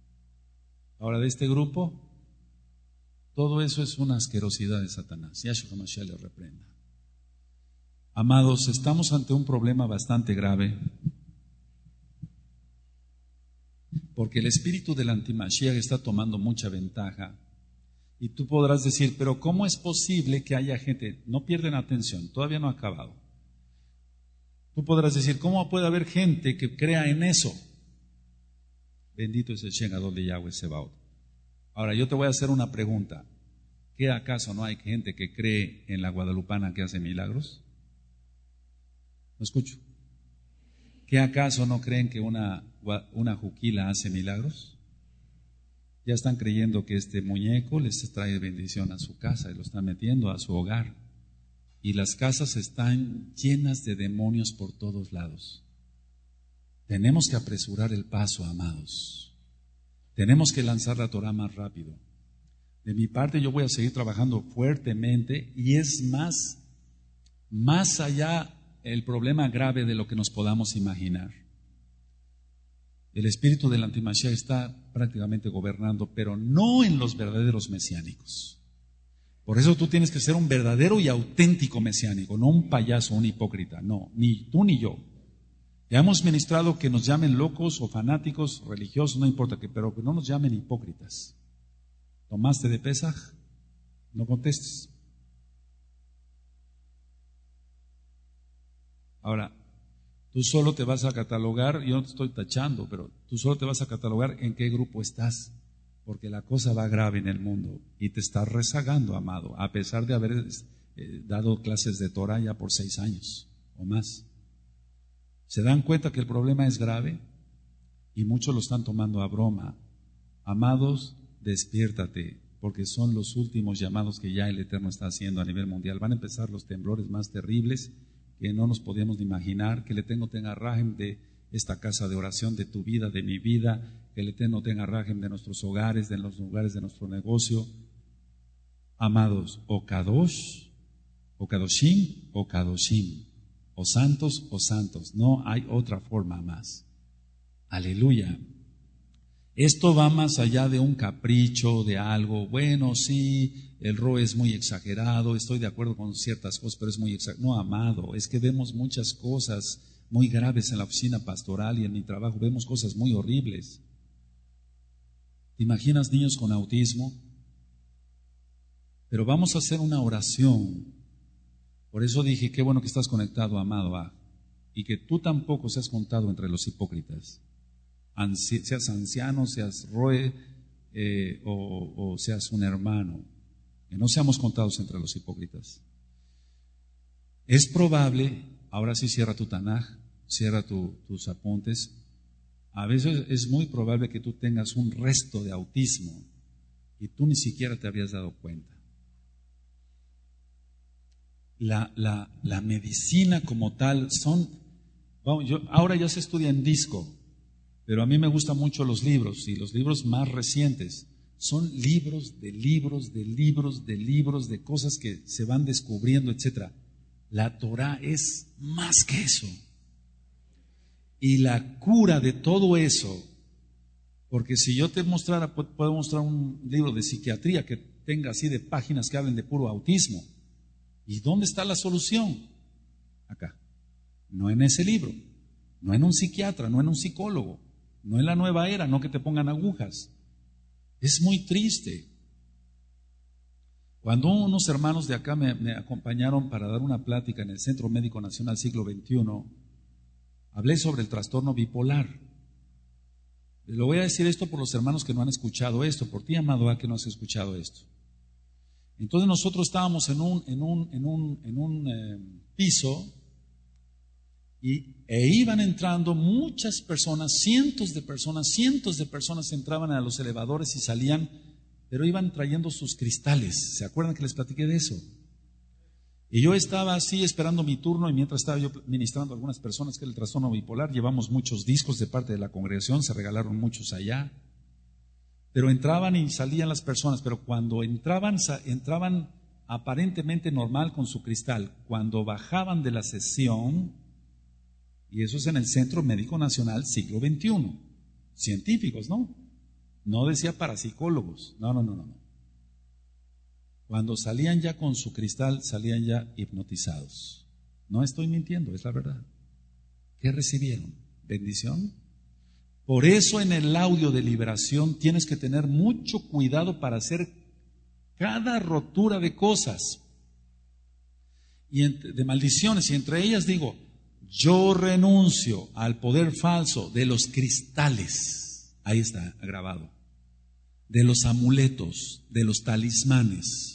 Speaker 1: todo eso es una asquerosidad de Satanás. Yahshua HaMashiach le reprenda. Amados, estamos ante un problema bastante grave, porque el espíritu del anti-Mashiach está tomando mucha ventaja. Y tú podrás decir, pero ¿cómo es posible que haya gente? No pierden atención, todavía no ha acabado. Tú podrás decir, ¿cómo puede haber gente que crea en eso? Bendito es el Shem Gadol de Yahweh Sebaot. Ahora yo te voy a hacer una pregunta. ¿Qué acaso no hay gente que cree en la guadalupana que hace milagros? ¿Lo escucho? ¿Qué acaso no creen que una juquila hace milagros? Ya están creyendo que este muñeco les trae bendición a su casa y lo están metiendo a su hogar. Y las casas están llenas de demonios por todos lados. Tenemos que apresurar el paso, amados. Tenemos que lanzar la Torah más rápido. De mi parte yo voy a seguir trabajando fuertemente y es más allá el problema grave de lo que nos podamos imaginar. El espíritu del anti-Mashiach está prácticamente gobernando, pero no en los verdaderos mesiánicos. Por eso tú tienes que ser un verdadero y auténtico mesiánico, no un payaso, un hipócrita, no, ni tú ni yo. Ya hemos ministrado que nos llamen locos o fanáticos, religiosos, no importa qué, pero que no nos llamen hipócritas. ¿Tomaste de Pesaj? No contestes. Ahora, tú solo te vas a catalogar, yo no te estoy tachando, pero tú solo te vas a catalogar en qué grupo estás, porque la cosa va grave en el mundo y te estás rezagando, amado, a pesar de haber dado clases de Torah ya por 6 años o más. ¿Se dan cuenta que el problema es grave? Y muchos lo están tomando a broma. Amados, despiértate, porque son los últimos llamados que ya el Eterno está haciendo a nivel mundial. Van a empezar los temblores más terribles que no nos podíamos ni imaginar. Que el Eterno tenga rajem de esta casa de oración, de tu vida, de mi vida. Que el Eterno tenga rajem de nuestros hogares, de los lugares de nuestro negocio. Amados, o Kadosh O Kadoshim o Kadoshim. O santos o santos. No hay otra forma más. Aleluya. Esto va más allá de un capricho, de algo. Bueno, sí, el ROE es muy exagerado, estoy de acuerdo con ciertas cosas, pero es muy exagerado. No, amado, es que vemos muchas cosas muy graves en la oficina pastoral y en mi trabajo. Vemos cosas muy horribles. ¿Te imaginas niños con autismo? Pero vamos a hacer una oración. Por eso dije, qué bueno que estás conectado, amado, y que tú tampoco seas contado entre los hipócritas. Seas anciano, seas ROE o seas un hermano, que no seamos contados entre los hipócritas. Es probable, ahora sí cierra tu Tanaj, cierra tus apuntes, a veces es muy probable que tú tengas un resto de autismo y tú ni siquiera te habías dado cuenta. La medicina como tal ahora ya se estudia en disco. Pero a mí me gustan mucho los libros, y los libros más recientes son libros de cosas que se van descubriendo, etc. La Torah es más que eso. Y la cura de todo eso, porque si yo te mostrara, puedo mostrar un libro de psiquiatría que tenga así de páginas que hablen de puro autismo. ¿Y dónde está la solución? Acá. No en ese libro, no en un psiquiatra, no en un psicólogo. No en la nueva era, no que te pongan agujas. Es muy triste. Cuando unos hermanos de acá me acompañaron para dar una plática en el Centro Médico Nacional Siglo XXI, hablé sobre el trastorno bipolar. Lo voy a decir esto por los hermanos que no han escuchado esto, por ti, amado, que no has escuchado esto. Entonces nosotros estábamos en un piso e iban entrando muchas personas, cientos de personas entraban a los elevadores y salían, pero iban trayendo sus cristales. ¿Se acuerdan que les platiqué de eso? Y yo estaba así esperando mi turno, y mientras estaba yo ministrando a algunas personas que era el trastorno bipolar, llevamos muchos discos de parte de la congregación, se regalaron muchos allá, pero entraban y salían las personas, pero cuando entraban aparentemente normal con su cristal. Cuando bajaban de la sesión, y eso es en el Centro Médico Nacional Siglo XXI, científicos, ¿no? No decía parapsicólogos, no. Cuando salían ya con su cristal, salían ya hipnotizados. No estoy mintiendo, es la verdad. ¿Qué recibieron? ¿Bendición? Por eso en el audio de liberación tienes que tener mucho cuidado para hacer cada rotura de cosas y de maldiciones, y entre ellas digo, yo renuncio al poder falso de los cristales, ahí está grabado, de los amuletos, de los talismanes.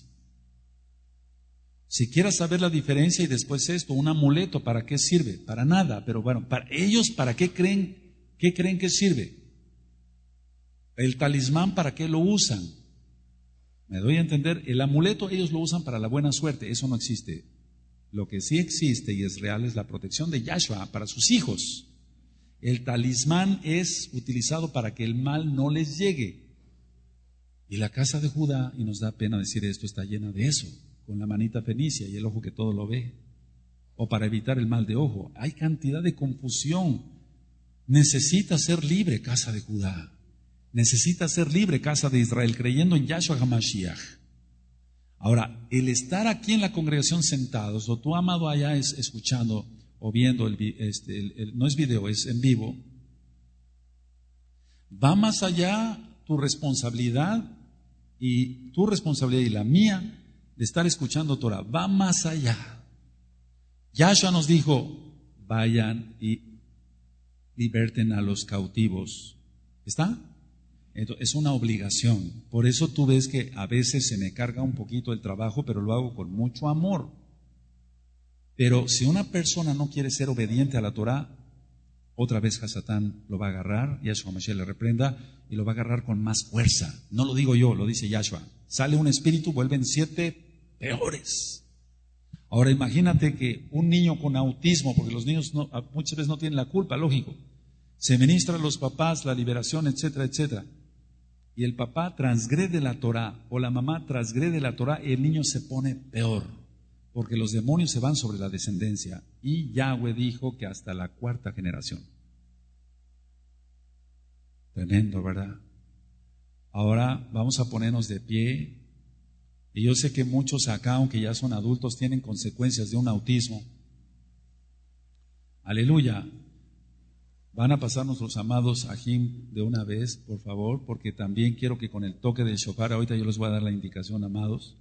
Speaker 1: Si quieres saber la diferencia y después esto, un amuleto, ¿para qué sirve? Para nada, pero bueno, para ellos, ¿para qué creen que sirve? El talismán, ¿para qué lo usan? ¿Me doy a entender? El amuleto ellos lo usan para la buena suerte, eso no existe. Lo que sí existe y es real es la protección de Yahshua para sus hijos. El talismán es utilizado para que el mal no les llegue. Y la casa de Judá, y nos da pena decir esto, está llena de eso, con la manita fenicia y el ojo que todo lo ve. O para evitar el mal de ojo. Hay cantidad de confusión. Necesita ser libre, casa de Judá. Necesita ser libre, casa de Israel, creyendo en Yahshua HaMashiach. Ahora, el estar aquí en la congregación sentados, o tú, amado, allá escuchando o viendo, no es video, es en vivo, va más allá tu responsabilidad y la mía de estar escuchando Torah, va más allá. Yahshua nos dijo, vayan y liberten a los cautivos. ¿Está? Entonces, es una obligación. Por eso tú ves que a veces se me carga un poquito el trabajo, pero lo hago con mucho amor. Pero si una persona no quiere ser obediente a la Torah, otra vez Hasatán lo va a agarrar, Yahshua Mashiach le reprenda, y lo va a agarrar con más fuerza. No lo digo yo, lo dice Yahshua. Sale un espíritu, vuelven 7 peores. Ahora imagínate que un niño con autismo, porque los niños muchas veces no tienen la culpa, lógico, se ministra a los papás la liberación, etcétera, etcétera, y el papá transgrede la Torah o la mamá transgrede la Torah, y el niño se pone peor. porque los demonios se van sobre la descendencia. Y Yahweh dijo que hasta la 4ª generación. Tremendo, ¿verdad? Ahora vamos a ponernos de pie. Y yo sé que muchos acá, aunque ya son adultos, tienen consecuencias de un autismo. Aleluya. Van a pasar nuestros amados ajim de una vez, por favor, porque también quiero que con el toque del shofar, ahorita yo les voy a dar la indicación, amados.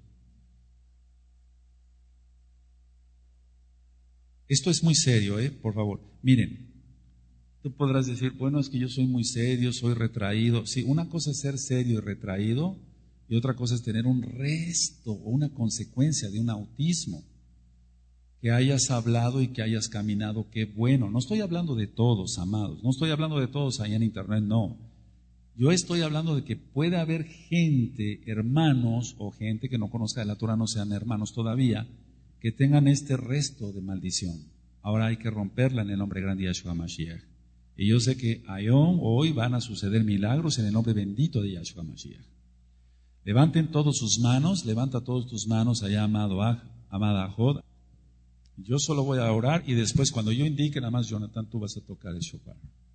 Speaker 1: Esto es muy serio, por favor. Miren, tú podrás decir, bueno, es que yo soy muy serio, soy retraído. Sí, una cosa es ser serio y retraído, y otra cosa es tener un resto o una consecuencia de un autismo. Que hayas hablado y que hayas caminado, qué bueno. No estoy hablando de todos, amados. No estoy hablando de todos allá en internet, no. Yo estoy hablando de que puede haber gente, hermanos o gente que no conozca de la Torah, no sean hermanos todavía, que tengan este resto de maldición. Ahora hay que romperla en el nombre grande de Yahshua Mashiach. Y yo sé que hoy van a suceder milagros en el nombre bendito de Yahshua Mashiach. Levanten todos sus manos, levanta todas tus manos allá, amada Jod. Yo solo voy a orar y después cuando yo indique, nada más Jonathan, tú vas a tocar el shofar.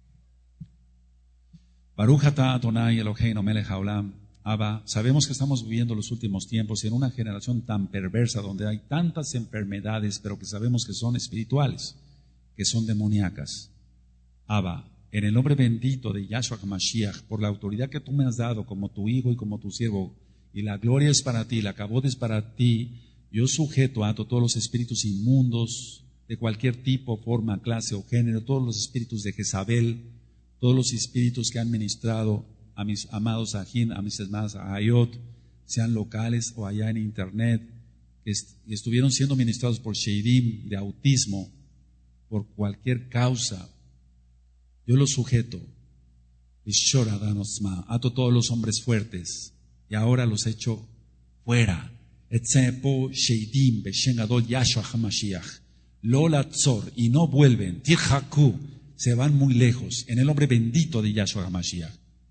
Speaker 1: Baruch atah Adonai Eloheinu melech haolam. Abba, sabemos que estamos viviendo los últimos tiempos y en una generación tan perversa donde hay tantas enfermedades, pero que sabemos que son espirituales, que son demoníacas. Abba, en el nombre bendito de Yahshua HaMashiach, por la autoridad que tú me has dado como tu hijo y como tu siervo, y la gloria es para ti, la cabot es para ti, yo sujeto a todos los espíritus inmundos de cualquier tipo, forma, clase o género, todos los espíritus de Jezabel, todos los espíritus que han ministrado a mis amados ajín, a mis hermanas ayot, sean locales o allá en internet, que estuvieron siendo ministrados por Sheidim de autismo, por cualquier causa. Yo los sujeto. Ato todos los hombres fuertes y ahora los echo fuera. Y no vuelven. Tirhaku, se van muy lejos en el nombre bendito de Yahshua HaMashiach.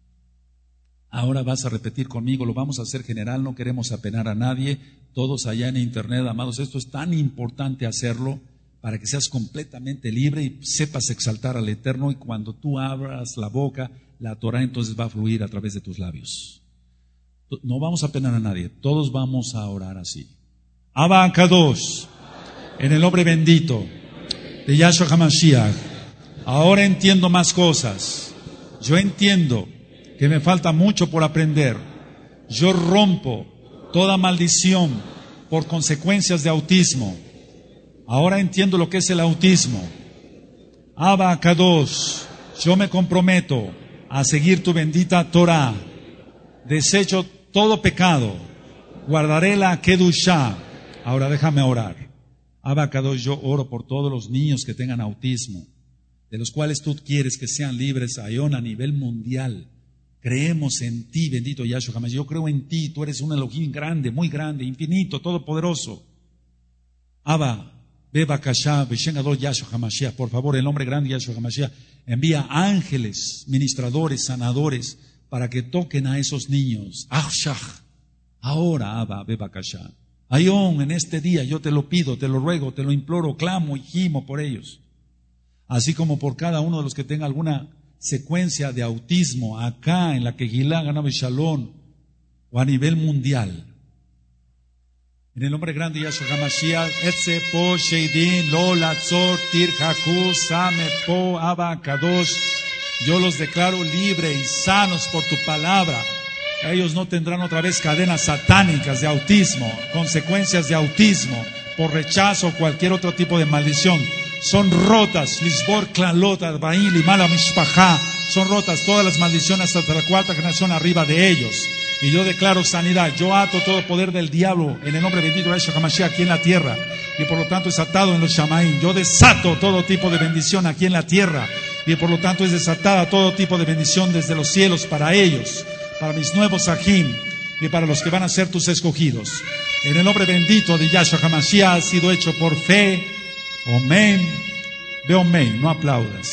Speaker 1: Ahora vas a repetir conmigo, lo vamos a hacer general, no queremos apenar a nadie, todos allá en internet, amados, esto es tan importante hacerlo para que seas completamente libre y sepas exaltar al Eterno, y cuando tú abras la boca, la Torah entonces va a fluir a través de tus labios. No vamos a apenar a nadie, todos vamos a orar así. Abba Kadosh, en el nombre bendito de Yahshua HaMashiach, ahora entiendo más cosas. Yo entiendo que me falta mucho por aprender. Yo rompo toda maldición por consecuencias de autismo. Ahora entiendo lo que es el autismo. Abba Kadosh, yo me comprometo a seguir tu bendita Torah. Desecho todo pecado. Guardaré la Kedushá. Ahora déjame orar. Abba Kadosh, yo oro por todos los niños que tengan autismo, de los cuales tú quieres que sean libres a nivel mundial. Creemos en ti, bendito Yahshua HaMashiach. Yo creo en ti, tú eres un Elohim grande, muy grande, infinito, todopoderoso. Abba, Beba Kasha, Beshengador Yahshua HaMashiach, por favor, el nombre grande Yahshua HaMashiach, envía ángeles, ministradores, sanadores, para que toquen a esos niños. Achshach, ahora, Abba, Beba Kasha. Ayón, en este día yo te lo pido, te lo ruego, te lo imploro, clamo y gimo por ellos. Así como por cada uno de los que tenga alguna secuencia de autismo acá en la Kehilá Ganav Shalom o a nivel mundial. En el nombre grande de Yahshua HaMashiach, Etze po Sheidin, Lo Latzor, Tir Haku, Same po Abba Kadosh, yo los declaro libres y sanos por tu palabra. Ellos no tendrán otra vez cadenas satánicas de autismo, consecuencias de autismo, por rechazo o cualquier otro tipo de maldición. Son rotas, Lisbor Klalot, Arbaín, Limala Mishpajá, son rotas todas las maldiciones hasta la 4ª generación arriba de ellos. Y yo declaro sanidad, yo ato todo poder del diablo en el nombre bendito de Yahshua HaMashiach aquí en la tierra, y por lo tanto es atado en los Shamaín. Yo desato todo tipo de bendición aquí en la tierra, y por lo tanto es desatada todo tipo de bendición desde los cielos para ellos, para mis nuevos Ajim y para los que van a ser tus escogidos. En el nombre bendito de Yahshua HaMashiach ha sido hecho por fe. Amén. Ve amén, no aplaudas.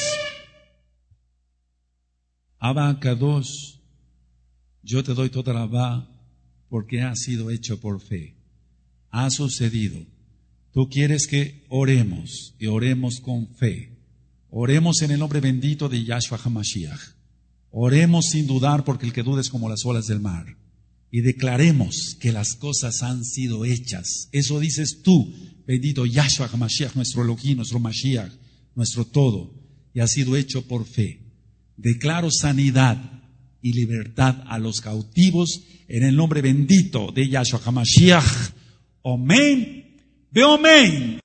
Speaker 1: Abba Kadosh, yo te doy toda la va porque ha sido hecho por fe. Ha sucedido. Tú quieres que oremos y oremos con fe. Oremos en el nombre bendito de Yahshua HaMashiach. Oremos sin dudar, porque el que duda es como las olas del mar. Y declaremos que las cosas han sido hechas. Eso dices tú, bendito Yahshua HaMashiach, nuestro Elohim, nuestro Mashiach, nuestro todo. Y ha sido hecho por fe. Declaro sanidad y libertad a los cautivos en el nombre bendito de Yahshua HaMashiach. Amén. Ve amén.